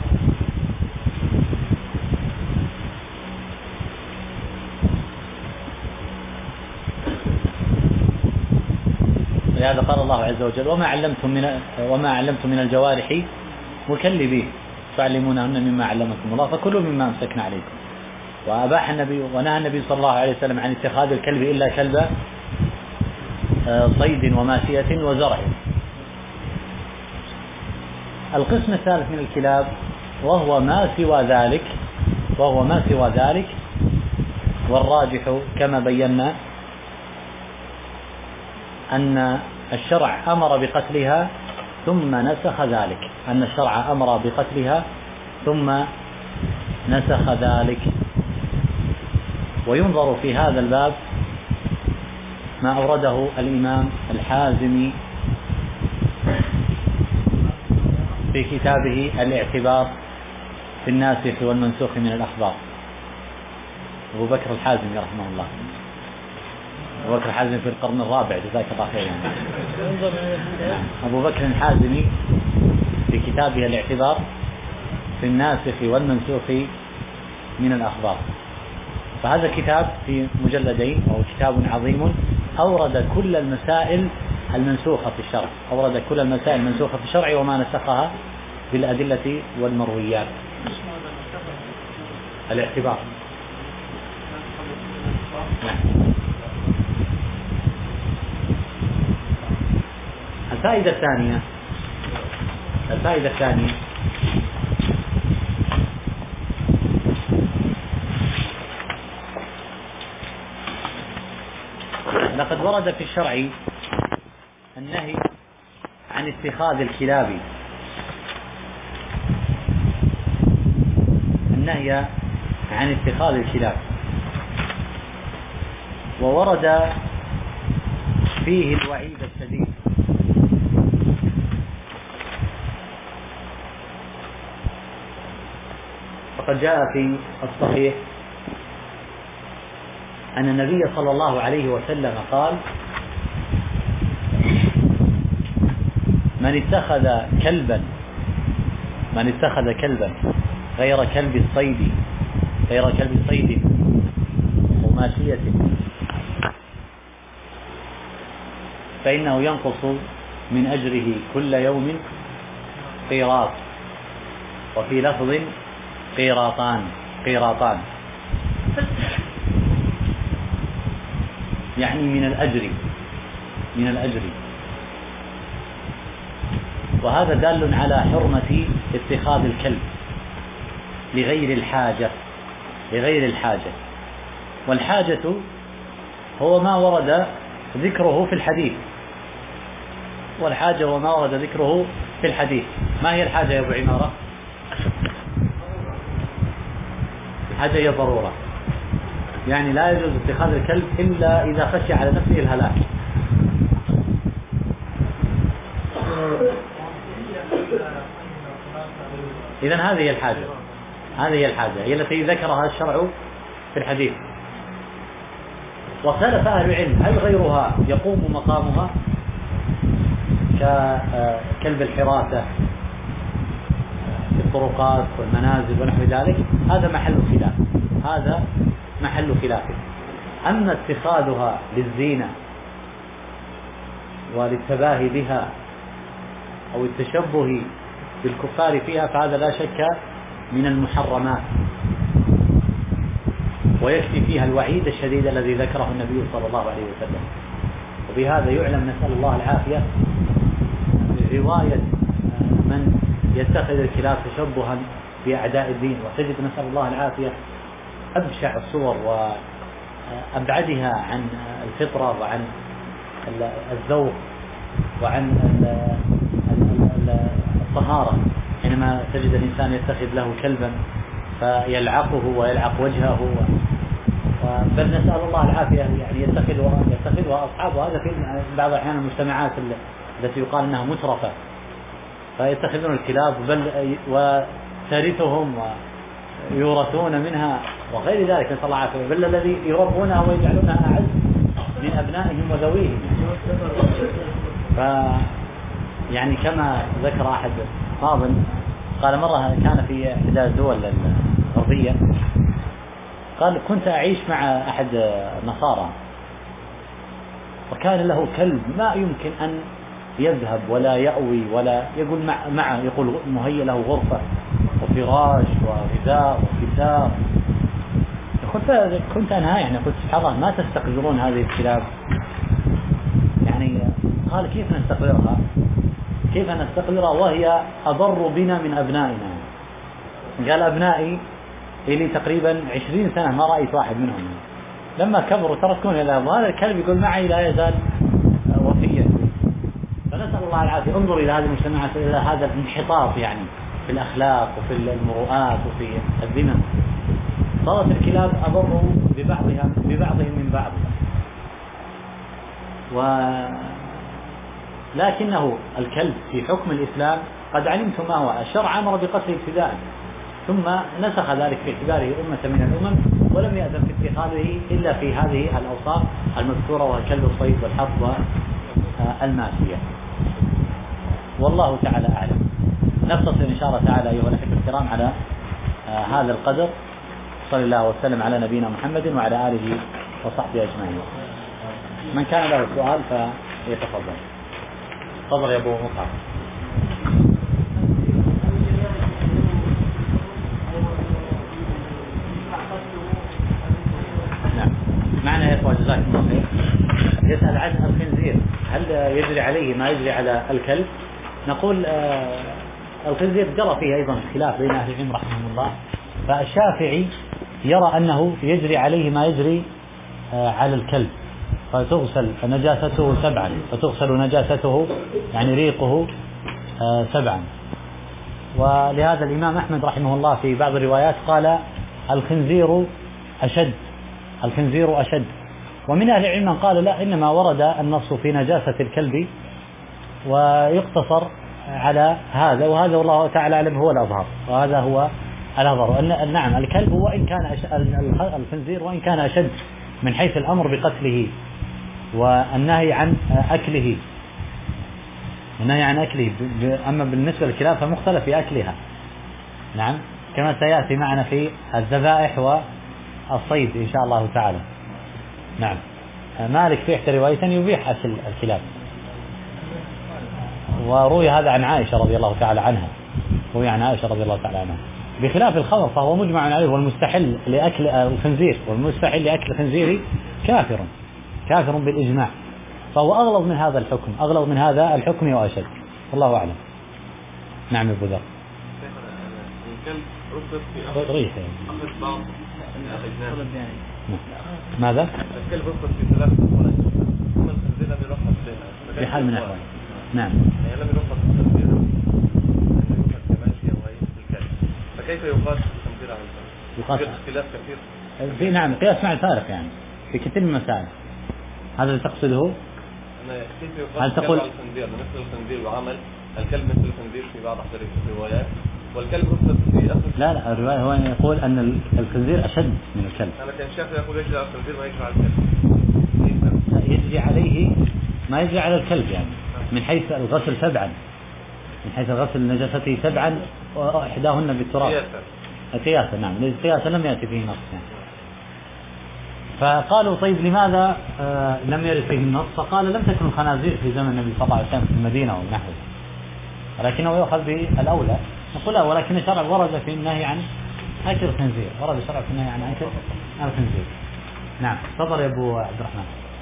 لهذا قال الله عز وجل وما علمتم من الجوارح مكلبين تعلمونهن مما علمكم الله فكلوا مما أمسكنا عليكم. وأباح النبي ونهى النبي صلى الله عليه وسلم عن اتخاذ الكلب إلا كلب صيد وماشية وزرع. القسم الثالث من الكلاب وهو ما سوى ذلك، والراجح كما بينا أن الشرع أمر بقتلها ثم نسخ ذلك. وينظر في هذا الباب ما أورده الإمام الحازمي في كتابه الاعتبار في الناسخ والمنسوخ من الأخبار. أبو بكر الحازمي رحمه الله، أبو بكر الحازمي في القرن الرابع جزاك الله خير يعني. أبو بكر الحازمي في كتابه الاعتبار في الناسخ والمنسوخ من الأخبار. فهذا كتاب في مجلدين وهو كتاب عظيم أورد كل المسائل المنسوخة في الشرع وما نسخها بالأدلة والمرويات. الاعتبار. الفائدة الثانية لقد ورد في الشرع النهي عن اتخاذ الكلاب، وورد فيه الوعيد الشديد وقد جاء في الصحيح أن النبي صلى الله عليه وسلم قال: من اتخذ كلبا غير كلب الصيد وماشية فإنه ينقص من أجره كل يوم قيراط، وفي لفظ قيراطان، يعني من الأجر. وهذا دال على حرمة اتخاذ الكلب لغير الحاجة. والحاجة هو ما ورد ذكره في الحديث. ما هي الحاجة يا أبو عمارة؟ الحاجة هي ضرورة، يعني لا يجوز اتخاذ الكلب إلا إذا خشي على نفسه الهلاك. إذن هذه هي الحاجة هي التي ذكرها الشرع في الحديث. واختلف أهل العلم هل غيرها يقوم مقامها ككلب الحراسة في الطرقات والمنازل ونحو ذلك؟ هذا محل خلاف. أما اتخاذها للزينة وللتباهي بها أو التشبه بالكفار فيها فهذا لا شك من المحرمات، ويكفي فيها الوعيد الشديد الذي ذكره النبي صلى الله عليه وسلم. وبهذا يعلم، نسأل الله العافية، رواية من يتخذ الكلاب تشبها بأعداء الدين. وتجد نسأل الله العافية أبشع الصور وأبعدها عن الفطرة وعن الذوق وعن الطهارة، حينما تجد الإنسان يتخذ له كلبا فيلعقه ويلعق وجهه، بل نسأل الله العافية يعني يتخذها أصحابه. هذا في بعض الأحيان المجتمعات التي يقال أنها مترفة، فيتخذون الكلاب بل وترثهم ويورثون منها وغير ذلك، نسأل الله العافية، بل الذي يربونها ويجعلونها أعز من أبنائهم وذويهم. يعني كما ذكر أحد فاضل قال مرة كان في إحدى الدول الغربية، قال: كنت أعيش مع أحد النصارى وكان له كلب ما يمكن أن يذهب ولا يأوي ولا يقول معه، يقول مهيأ له غرفة وفراش وغذاء وكتاب. كنت أنا يعني قلت: سبحان الله، ما تستقدرون هذه الكلاب؟ يعني قال: كيف نستقدرها وهي أضر بنا من أبنائنا؟ قال: أبنائي لي تقريبا 20 سنة ما رأيت واحد منهم، لما كبروا تركوني إلى هذا الكلب يقول معي لا يزال وفيا. فنسأل الله العافية. انظر إلى هذه المجتمعات، إلى هذا الانحطاط يعني في الأخلاق وفي المروءات وفي الذمم. صارت الكلاب أضر ببعضهم من بعض. لكنه الكلب في حكم الإسلام قد علمتم ما هو. الشرع أمر بقتله ابتداء، ثم نسخ ذلك في اعتباره أمة من الأمم، ولم يأذن في اتخاذه إلا في هذه الأوصاف المذكورة، وهو كلب الصيد والحرث والماشية. والله تعالى أعلم. نقتصر إن شاء الله تعالى أيها الأحبة الكرام على هذا القدر. صلى الله وسلم على نبينا محمد وعلى آله وصحبه أجمعين. من كان له سؤال فيتفضل. تفضل يا أبو مصعب. نعم، معنا يا إخوة جزاكم الله خير. يسأل عن الخنزير، هل يجري عليه ما يجري على الكلب؟ نقول الخنزير جرى فيه أيضا خلاف بين أهل العلم رحمهم الله. فالشافعي يرى أنه يجري عليه ما يجري على الكلب، فتغسل نجاسته 7، فتغسل نجاسته يعني ريقه 7. ولهذا الإمام أحمد رحمه الله في بعض الروايات قال الخنزير أشد. ومن أهل العلم قال لا، إنما ورد النص في نجاسة الكلب ويقتصر على هذا، وهذا والله تعالى أعلم هو الأظهر، وهذا هو الأضرار. نعم الكلب وإن كان الخنزير وإن كان أشد من حيث الأمر بقتله والنهي عن أكله، أما بالنسبة للكلاب فمختلف في أكلها. نعم كما سيأتي معنا في الذبائح والصيد إن شاء الله تعالى. نعم مالك في إحدى رواية يبيح أكل الكلاب، وروي هذا عن عائشة رضي الله تعالى عنها، بخلاف الخمر فهو مجمع عليه، والمستحل لأكل الخنزير والمستحل لأكل الخنزير كافر بالإجماع، فهو أغلظ من هذا الحكم وأشد، والله أعلم. نعم أبو ذر. الكلب رخص في أخذ بعض الأجناس. ماذا؟ الكلب رخص في 3 أمور، أما الخنزير لم يرخص في حال من الأحوال. نعم. يعني لم يرخص في الخنزير، كماشية وهي الكلب، فكيف يقاس الخنزير على الكلب؟ يقاس اختلاف كثير. نعم قياس مع الفارق يعني في كثير من المسائل. هذا اللي تقصده؟ كيف يقاس الكلب على الخنزير؟ مثل الخنزير وعمل الكلب مثل الخنزير في بعض الروايات، والكلب رخص في أخذ. لا الرواية هو يقول أن الخنزير أشد من الكلب. أنا كان الشافعي يقول يجري على الخنزير ما يجري على الكلب. يجري عليه ما يجري على الكلب يعني من حيث الغسل تبعا، من حيث الغسل نجاسته تبعا وإحداهن بالتراب قياسا. نعم قياسا لم يأتي فيه نص يعني. فقالوا طيب لماذا لم يرد فيه النص؟ فقال لم تكن الخنازير في زمن النبي صلى الله عليه وسلم في المدينة ونحوه، ولكنه يؤخذ بالأولى. نقول لا، ولكن الشرع ورد في النهي عن أكل الخنزير، الخنزير. نعم تفضل يا أبو عبد الرحمن.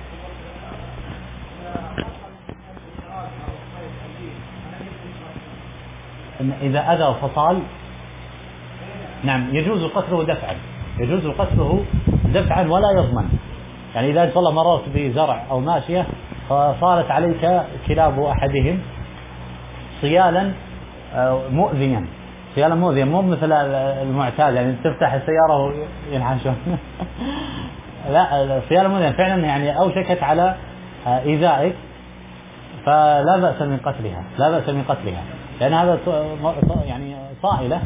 إذا أذى وفصال نعم يجوز قتله دفعا ولا يضمن. يعني إذا أنت والله مررت بزرع أو ماشية فصارت عليك كلاب أحدهم صيالا مؤذيا، مو مثل المعتاد يعني تفتح السيارة وينحشون لا صيالا مؤذيا فعلا يعني أوشكت على إيذائك، فلا بأس من قتلها، لأن هذا يعني صائلة،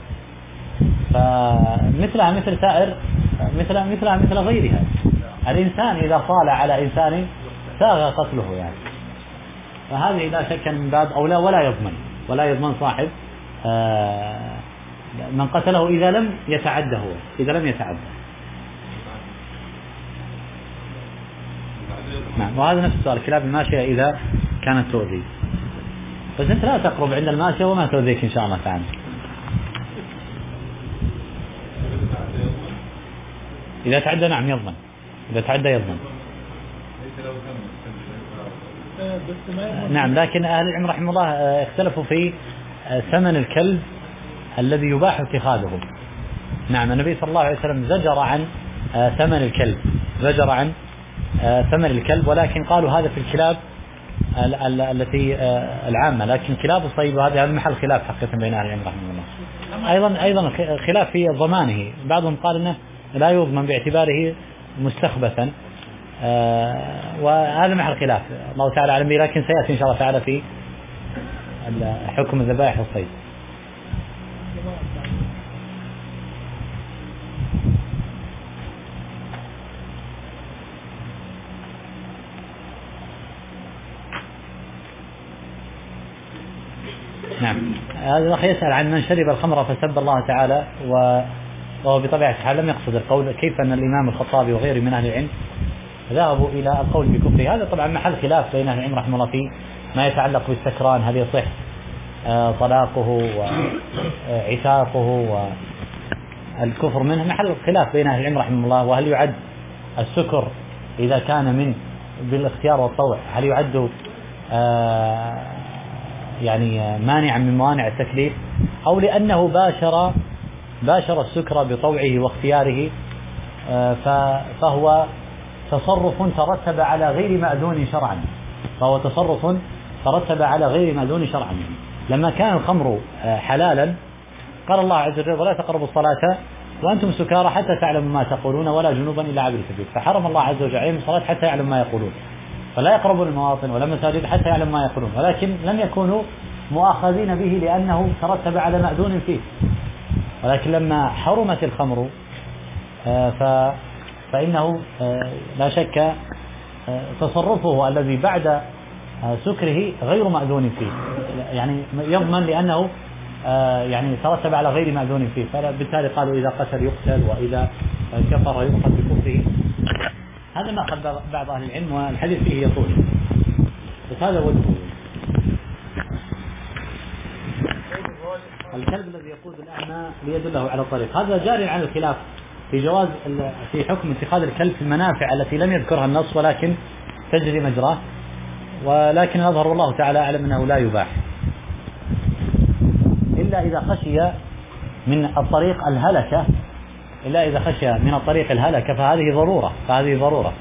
فمثلها مثل غيرها. الإنسان إذا صال على إنسان ساغ قتله يعني، فهذه لا شك من باب أولى ولا يضمن صاحب من قتله إذا لم يتعده. نعم وهذا نفس السؤال كلاب الماشية إذا كانت تؤذي، بس أنت لا تقرب عند الماشية وما تؤذيك إن شاء الله تعالى. إذا تعدى نعم يضمن، نعم. لكن أهل العلم رحمه الله اختلفوا في ثمن الكلب الذي يباح اتخاذه. نعم النبي صلى الله عليه وسلم زجر عن ثمن الكلب، ولكن قالوا هذا في الكلاب التي العامة، لكن كلاب الصيد هذا محل خلاف حقيقة بين أهل العلم رحمه الله. أيضا خلاف في ضمانه، بعضهم قال أنه لا يضمن باعتباره مستخبثا، وهذا محل خلاف الله تعالى أعلم به، لكن سيأتي إن شاء الله تعالى في حكم الذبائح والصيد. نعم هذا الأخ يسأل عن من شرب الخمر فسب الله تعالى وهو بطبيعة الحال لم يقصد القول، كيف أن الإمام الخطابي وغيره من أهل العلم ذهبوا إلى القول بكفره. هذا طبعا محل خلاف بين أهل العلم رحمه الله في ما يتعلق بالسكران، هل يصح طلاقه وعتاقه والكفر منه، محل خلاف بين أهل العلم رحمه الله. وهل يعد السكر إذا كان من بالاختيار والطوع هل يعد يعني مانعا من موانع التكليف، أو لأنه باشر السكر بطوعه واختياره فهو تصرف ترتب على غير مأذون شرعا. لما كان الخمر حلالا قال الله عز وجل ولا تقربوا الصلاة وأنتم سكارى حتى تعلموا ما تقولون ولا جنوبا إلا عابر سبيل، فحرم الله عز وجل عليهم الصلاة حتى يعلموا ما يقولون، فلا يقربوا المواطن ولا مساجد حتى يعلموا ما يقولون، ولكن لم يكونوا مؤاخذين به لأنه ترتب على مأذون فيه. ولكن لما حرمت الخمر فإنه لا شك تصرفه الذي بعد سكره غير مأذون فيه، يعني يضمن لأنه يعني ترتب على غير مأذون فيه، فبالتالي قالوا إذا قتل يقتل وإذا كفر يؤخذ بكفره. هذا ما أخذ بعض أهل العلم، والحديث فيه يطول، بس هذا وجهه. الكلب الذي يقود الأعمى ليدله على الطريق، هذا جاري على الخلاف في جواز في حكم اتخاذ الكلب في المنافع التي لم يذكرها النص ولكن تجري مجراه، ولكن أظهر والله تعالى أعلم أنه لا يباح إلا إذا خشي من الطريق الهلكة، إلا إذا خشي من الطريق الهلكة فهذه ضرورة.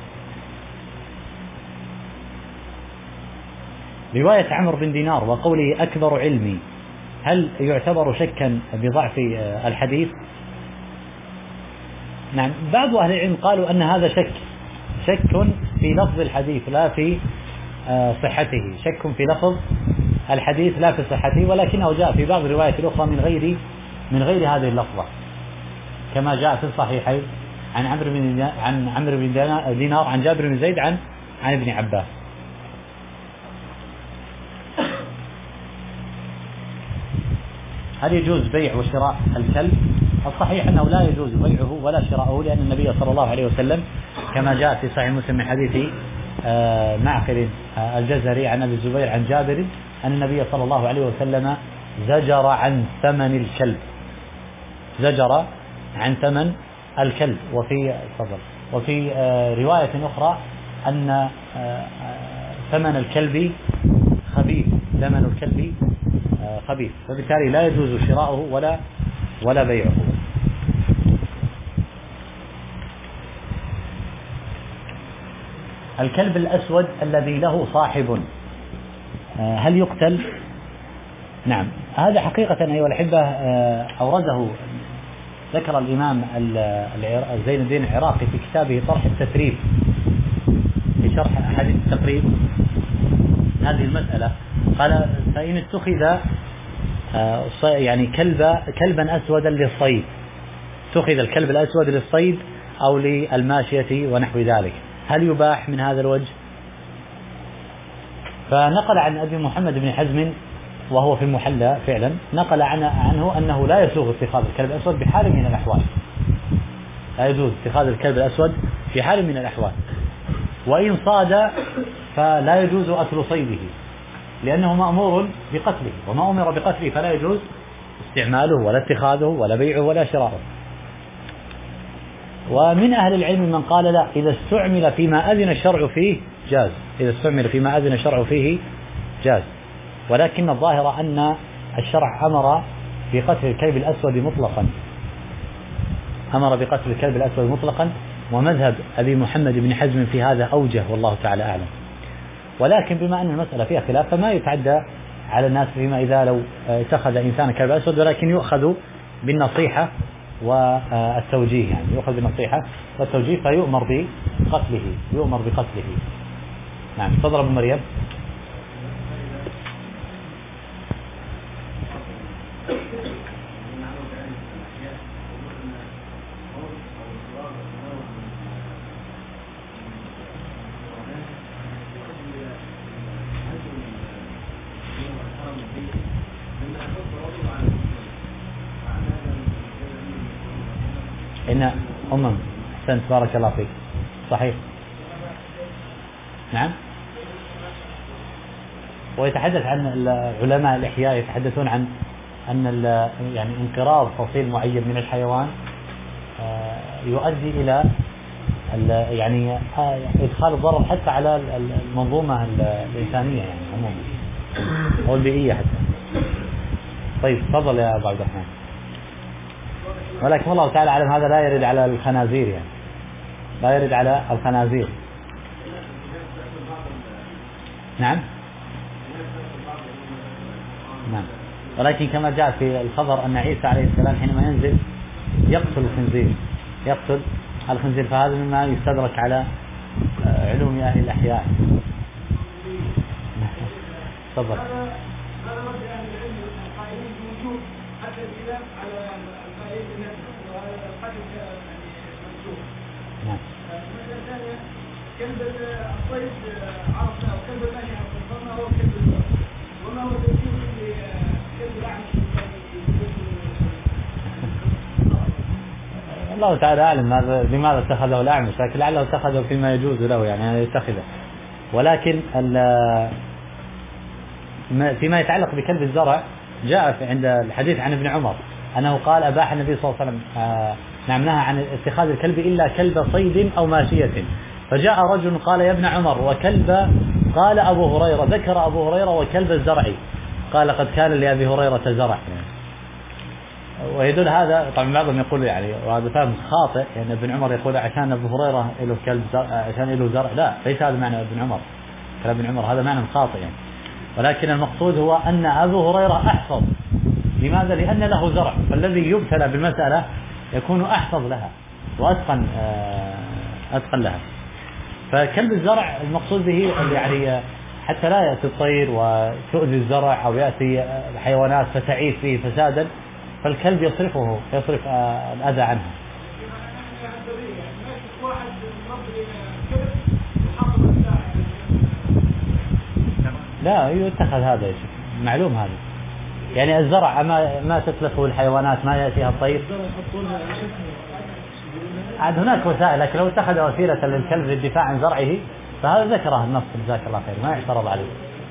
رواية عمرو بن دينار وقوله أكبر علمي، هل يعتبر شكا بضعف الحديث؟ نعم، بعض أهل العلم قالوا أن هذا شك في لفظ الحديث لا في صحته، شك في لفظ الحديث لا في صحته، ولكنه جاء في بعض الروايات الأخرى من غير هذه اللفظة، كما جاء في الصحيحين عن عمرو بن دينار عن جابر بن زيد عن ابن عباس. هل يجوز بيع وشراء الكلب؟ الصحيح أنه لا يجوز بيعه ولا شراؤه، لأن النبي صلى الله عليه وسلم كما جاء في صحيح مسلم من حديث معقل الجزري عن أبي الزبير عن جابر أن النبي صلى الله عليه وسلم زجر عن ثمن الكلب. وفي رواية أخرى أن ثمن الكلب خبيث، فبالتالي لا يجوز شراؤه ولا بيعه. الكلب الأسود الذي له صاحب هل يقتل؟ نعم، هذا حقيقة أيها الأحبة أورده ذكر الإمام زين الدين العراقي في كتابه طرح التثريب في شرح أحاديث التقريب هذه المسألة. قال فإن اتخذ يعني كلبا أسودا للصيد، اتخذ الكلب الأسود للصيد أو للماشية ونحو ذلك، هل يباح من هذا الوجه؟ فنقل عن أبي محمد بن حزم وهو في المحلى فعلا، نقل عنه أنه لا يسوغ اتخاذ الكلب الأسود بحال من الأحوال، لا يجوز اتخاذ الكلب الأسود في حال من الأحوال، وإن صاد فلا يجوز أكل صيده لأنه مأمور بقتله، وما أمر بقتله فلا يجوز استعماله ولا اتخاذه ولا بيعه ولا شراؤه. ومن أهل العلم من قال لا، إذا استعمل فيما أذن الشرع فيه جاز، ولكن الظاهر أن الشرع أمر بقتل الكلب الأسود مطلقا، ومذهب أبي محمد بن حزم في هذا أوجه والله تعالى أعلم. ولكن بما أن المسألة فيها خلاف فما يتعدى على الناس فيما إذا لو اتخذ إنسان كلب أسود، ولكن يؤخذ بالنصيحة والتوجيه، يعني يؤخذ بالنصيحة والتوجيه فيؤمر بقتله. نعم، تفضل أبو مريم. إن أحسنت بارك الله فيك، صحيح. نعم، ويتحدث عن علماء الإحياء يتحدثون عن أن يعني انقراض فصيل معين من الحيوان يؤدي إلى يعني إدخال الضرر حتى على المنظومة الإنسانية يعني عموما أو البيئية حتى. طيب تفضل يا أبو عبد الرحمن. ولكن والله تعالى أعلم هذا لا يرد على الخنازير، يعني لا يرد على الخنازير. نعم، ولكن كما جاء في الخبر أن عيسى عليه السلام حينما ينزل يقتل الخنزير، فهذا مما يستدرك على علوم أهل الأحياء. تفضل. حتى الكلام على القائد النفس وهذا الحديث منسوخ. المسألة الثانية كلب الصيد عرفنا وكلب الماشي عرفنا ما هو كلب الزرع وما هو تفسير لكلب الأعمش. الله تعالى أعلم لماذا اتخذه الأعمش، لكن لعله اتخذه فيما يجوز له يعني أن يتخذه. ولكن فيما يتعلق بكلب الزرع جاء عند الحديث عن ابن عمر أنه قال أباح النبي صلى الله عليه وسلم نعم نهى عن اتخاذ الكلب إلا كلب صيد أو ماشية. فجاء رجل قال يا ابن عمر وكلب، قال أبو هريرة، ذكر أبو هريرة وكلب الزرع، قال قد كان لأبي هريرة زرع. ويدل هذا طبعا بعضهم يقول يعني وهذا فهم خاطئ، يعني ابن عمر يقول عشان ابو هريره له كلب عشان له زرع، لا ليس هذا معنى ابن عمر، كلام ابن عمر هذا معنى خاطئ يعني. ولكن المقصود هو ان ابو هريره احفظ. لماذا؟ لان له زرع، فالذي يبتلى بالمساله يكون احفظ لها واتقن لها. فكلب الزرع المقصود به يعني حتى لا ياتي الطير وتؤذي الزرع او ياتي الحيوانات فتعيش فيه فسادا، فالكلب يصرف الأذى عنها. لا يتخذ هذا يا شيخ، معلوم هذا يعني الزرع ما تتلفه الحيوانات، ما يأتيها الطير. عاد هناك وسائل، لكن لو اتخذ وسيلة للكلب للدفاع عن زرعه فهذا ذكره النص جزاك الله خير، ما يعترض عليه.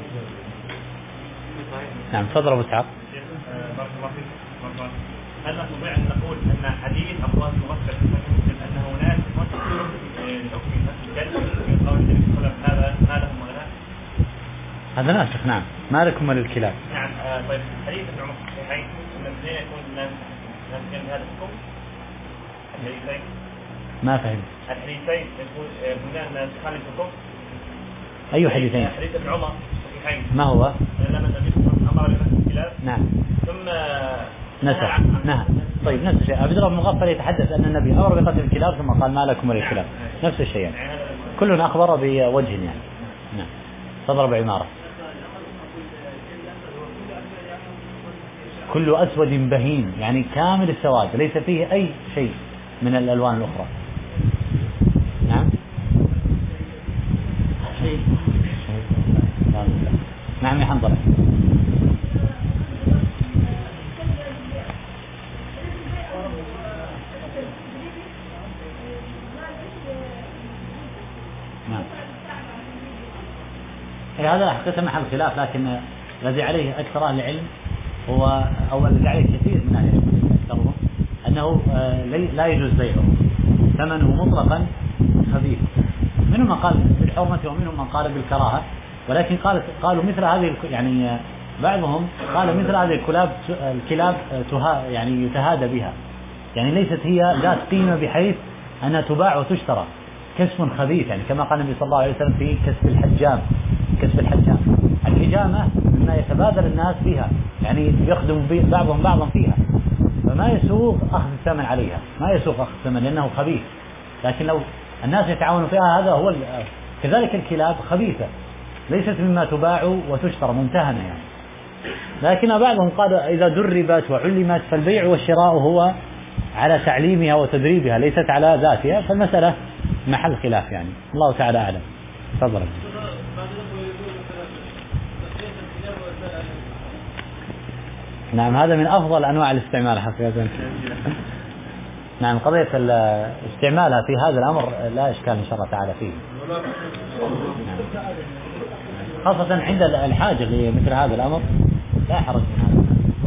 نعم تفضل أبو إسحاق. هل نستطيع أن نقول أن حديث أقوال المغفر في أنه ناسخ لحكم الكلب من قول النبي صلى الله عليه وسلم ما لهم ولا؟ هذا ناسخ نعم، ما لكم وللكلاب. نعم طيب حديث ابن عمر في الصحيحين أن الاثنين يكون ناسخين بهذا الحكم. الحديثين ما فهم. الحديثين يكون بناء ناسخان للحكم. أي حديثين؟ حديث ابن عمر الصحيحين. ما هو؟ لما النبي صلى الله عليه وسلم أمر بنسخ الكلاب. نعم. ثم نسخ. نعم. طيب نفس الشيء. عبد الله بن مغفر يتحدث أن النبي أمر بقتل الكلاب ثم قال ما لكم وللكلاب. نفس الشيء يعني. كل أخبر بوجه يعني. نعم. تضرب عمارة. كل أسود بهيم يعني كامل السواد ليس فيه أي شيء من الألوان الأخرى. نعم. نعم يا حنظلة. نعم. هذا حقيقة محل خلاف، لكن الذي عليه أكثر أهل العلم هو أو الذي عليه كثير من أهل العلم أكثرهم أنه لا يجوز بيعه، ثمنه مطلقا خبيث. منهم من قال بالحرمة ومنهم من قال بالكراهة، ولكن قالوا مثل هذه يعني بعضهم قال مثل هذه الكلاب يعني يتهادى بها، يعني ليست هي ذات قيمة بحيث أنها تباع وتشترى، كسب خبيث يعني كما قال النبي صلى الله عليه وسلم في كسب الحجام. الحجامة مما يتبادل الناس فيها، يعني يخدم بعضهم بعضا فيها، فما يسوغ أخذ الثمن عليها، ما يسوغ أخذ الثمن لأنه خبيث. لكن لو الناس يتعاونوا فيها هذا هو. كذلك الكلاب خبيثة ليست مما تباع وتشترى، ممتهنة يعني. لكن بعضهم قال إذا دربت وعلمت فالبيع والشراء هو على تعليمها وتدريبها ليست على ذاتها، فالمسألة محل خلاف يعني. الله تعالى أعلم. تفضل. نعم هذا من أفضل أنواع الاستعمال حقيقة. نعم قضية استعمالها في هذا الأمر لا إشكال إن شاء الله تعالى فيه، خاصة عند الحاجة لمثل هذا الأمر لا حرج من هذا.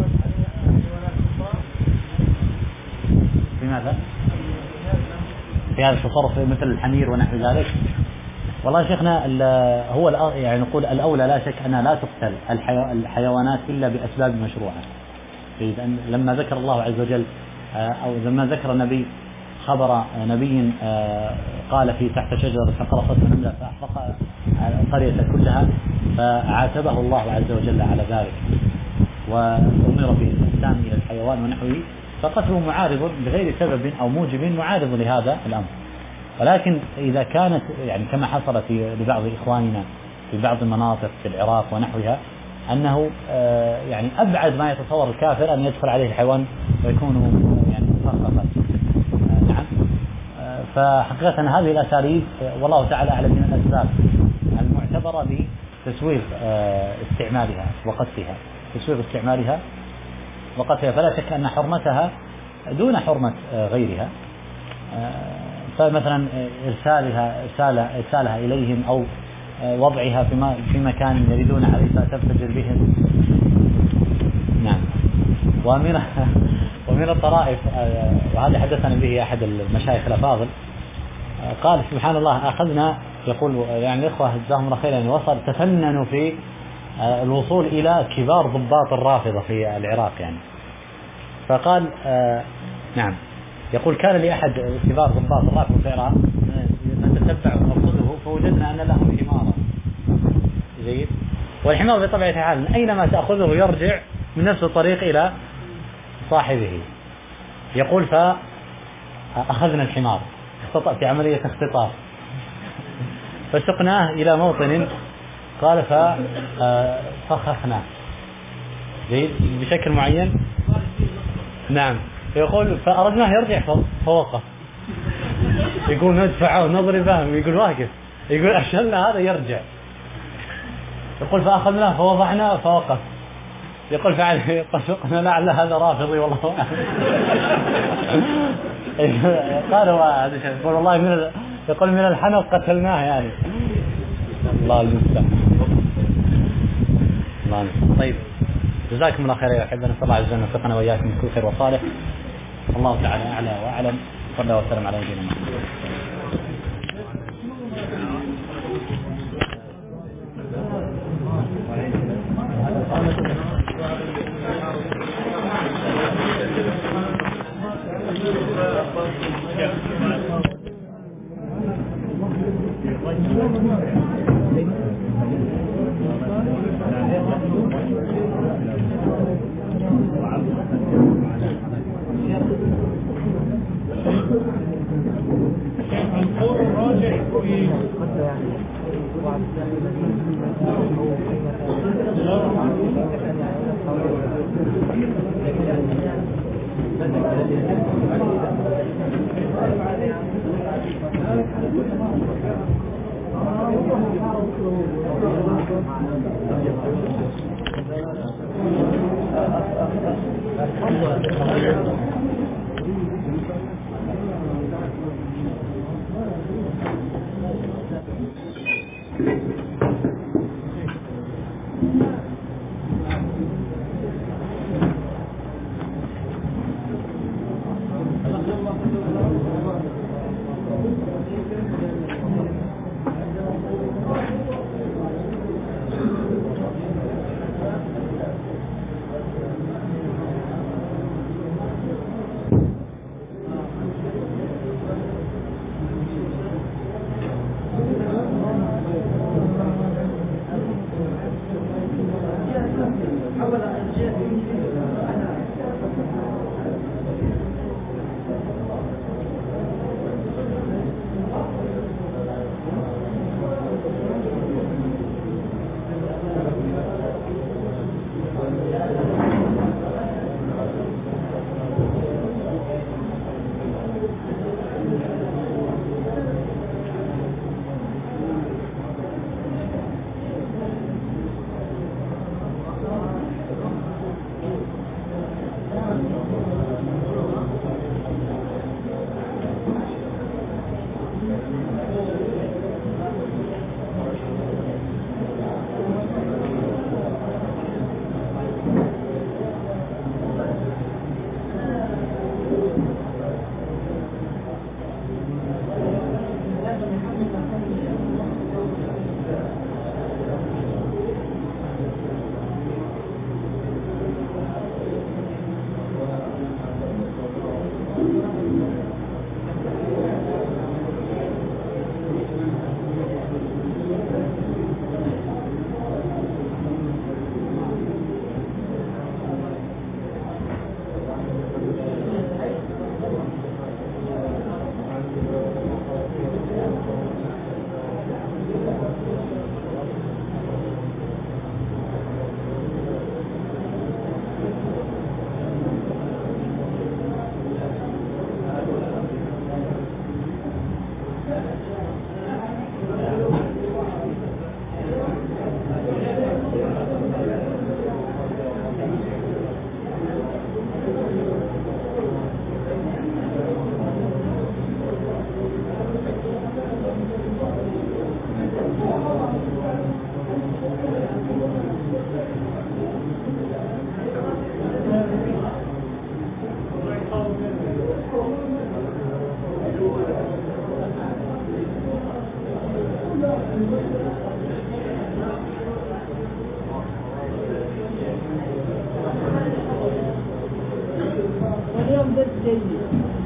لماذا؟ في هذا التصرف مثل الحمير ونحو ذلك. والله شيخنا هو يعني نقول الأولى لا شك أنها لا تقتل الحيوانات إلا بأسباب مشروعة. لما ذكر الله عز وجل أو لما ذكر النبي خبر نبي قال في تحت شجرة فقرصت النملة فأحرق القرية كلها، فعاتبه الله عز وجل على ذلك وأمر بالإحسان إلى الحيوان ونحوه، فقتله معارض بغير سبب أو موجب معارض لهذا الأمر. ولكن إذا كانت يعني كما حصل لبعض إخواننا في بعض المناطق في العراق ونحوها، أنه يعني أبعد ما يتصور الكافر أن يدخل عليه الحيوان ويكون يعني مخففا. نعم. فحقيقة هذه الأساليب والله تعالى أعلم من الأسباب المعتبرة بتسويغ استعمالها وقتها، تسويغ استعمالها وقتها، فلا شك أن حرمتها دون حرمة غيرها. فمثلا إرسالها إليهم أو وضعها في مكان يريدون عليه فتنفجر بهم. نعم. ومن الطرائف، وهذا حدثنا به أحد المشايخ الأفاضل، قال سبحان الله أخذنا، يقول يعني الإخوة جزاهم الله خيرا، وصل تفننوا في الوصول إلى كبار ضباط الرافضة في العراق يعني. فقال نعم، يقول كان لأحد كبار ضباط الرافضة في العراق نتتبع ونرصده فوجدنا أن لهم حمارا جيد، والحمار بطبيعة الحال أينما تأخذه يرجع من نفس الطريق إلى صاحبه. يقول فأخذنا الحمار في عملية اختطاف فسقناه إلى موطن، قال ففخخناه بشكل معين. نعم. يقول فأردناه يرجع فوقف، يقول ندفعه ونضربه، ويقول واقف، يقول أشلنا هذا يرجع. يقول فأخذناه فوضعناه فوقف، يقول فعلا قلنا لعل هذا رافضي والله قالوا هذا شيء، يقول والله يقول من الحنف قتلناه يعني. الله المستعان. الله المستعان. طيب جزاكم الله خير يا أحبة، نسأل الله عز وجل أن يوفقنا وإياكم من كل خير وصالح. الله تعالى أعلى وأعلم. صلى الله وسلم على نبينا محمد. كلب جيد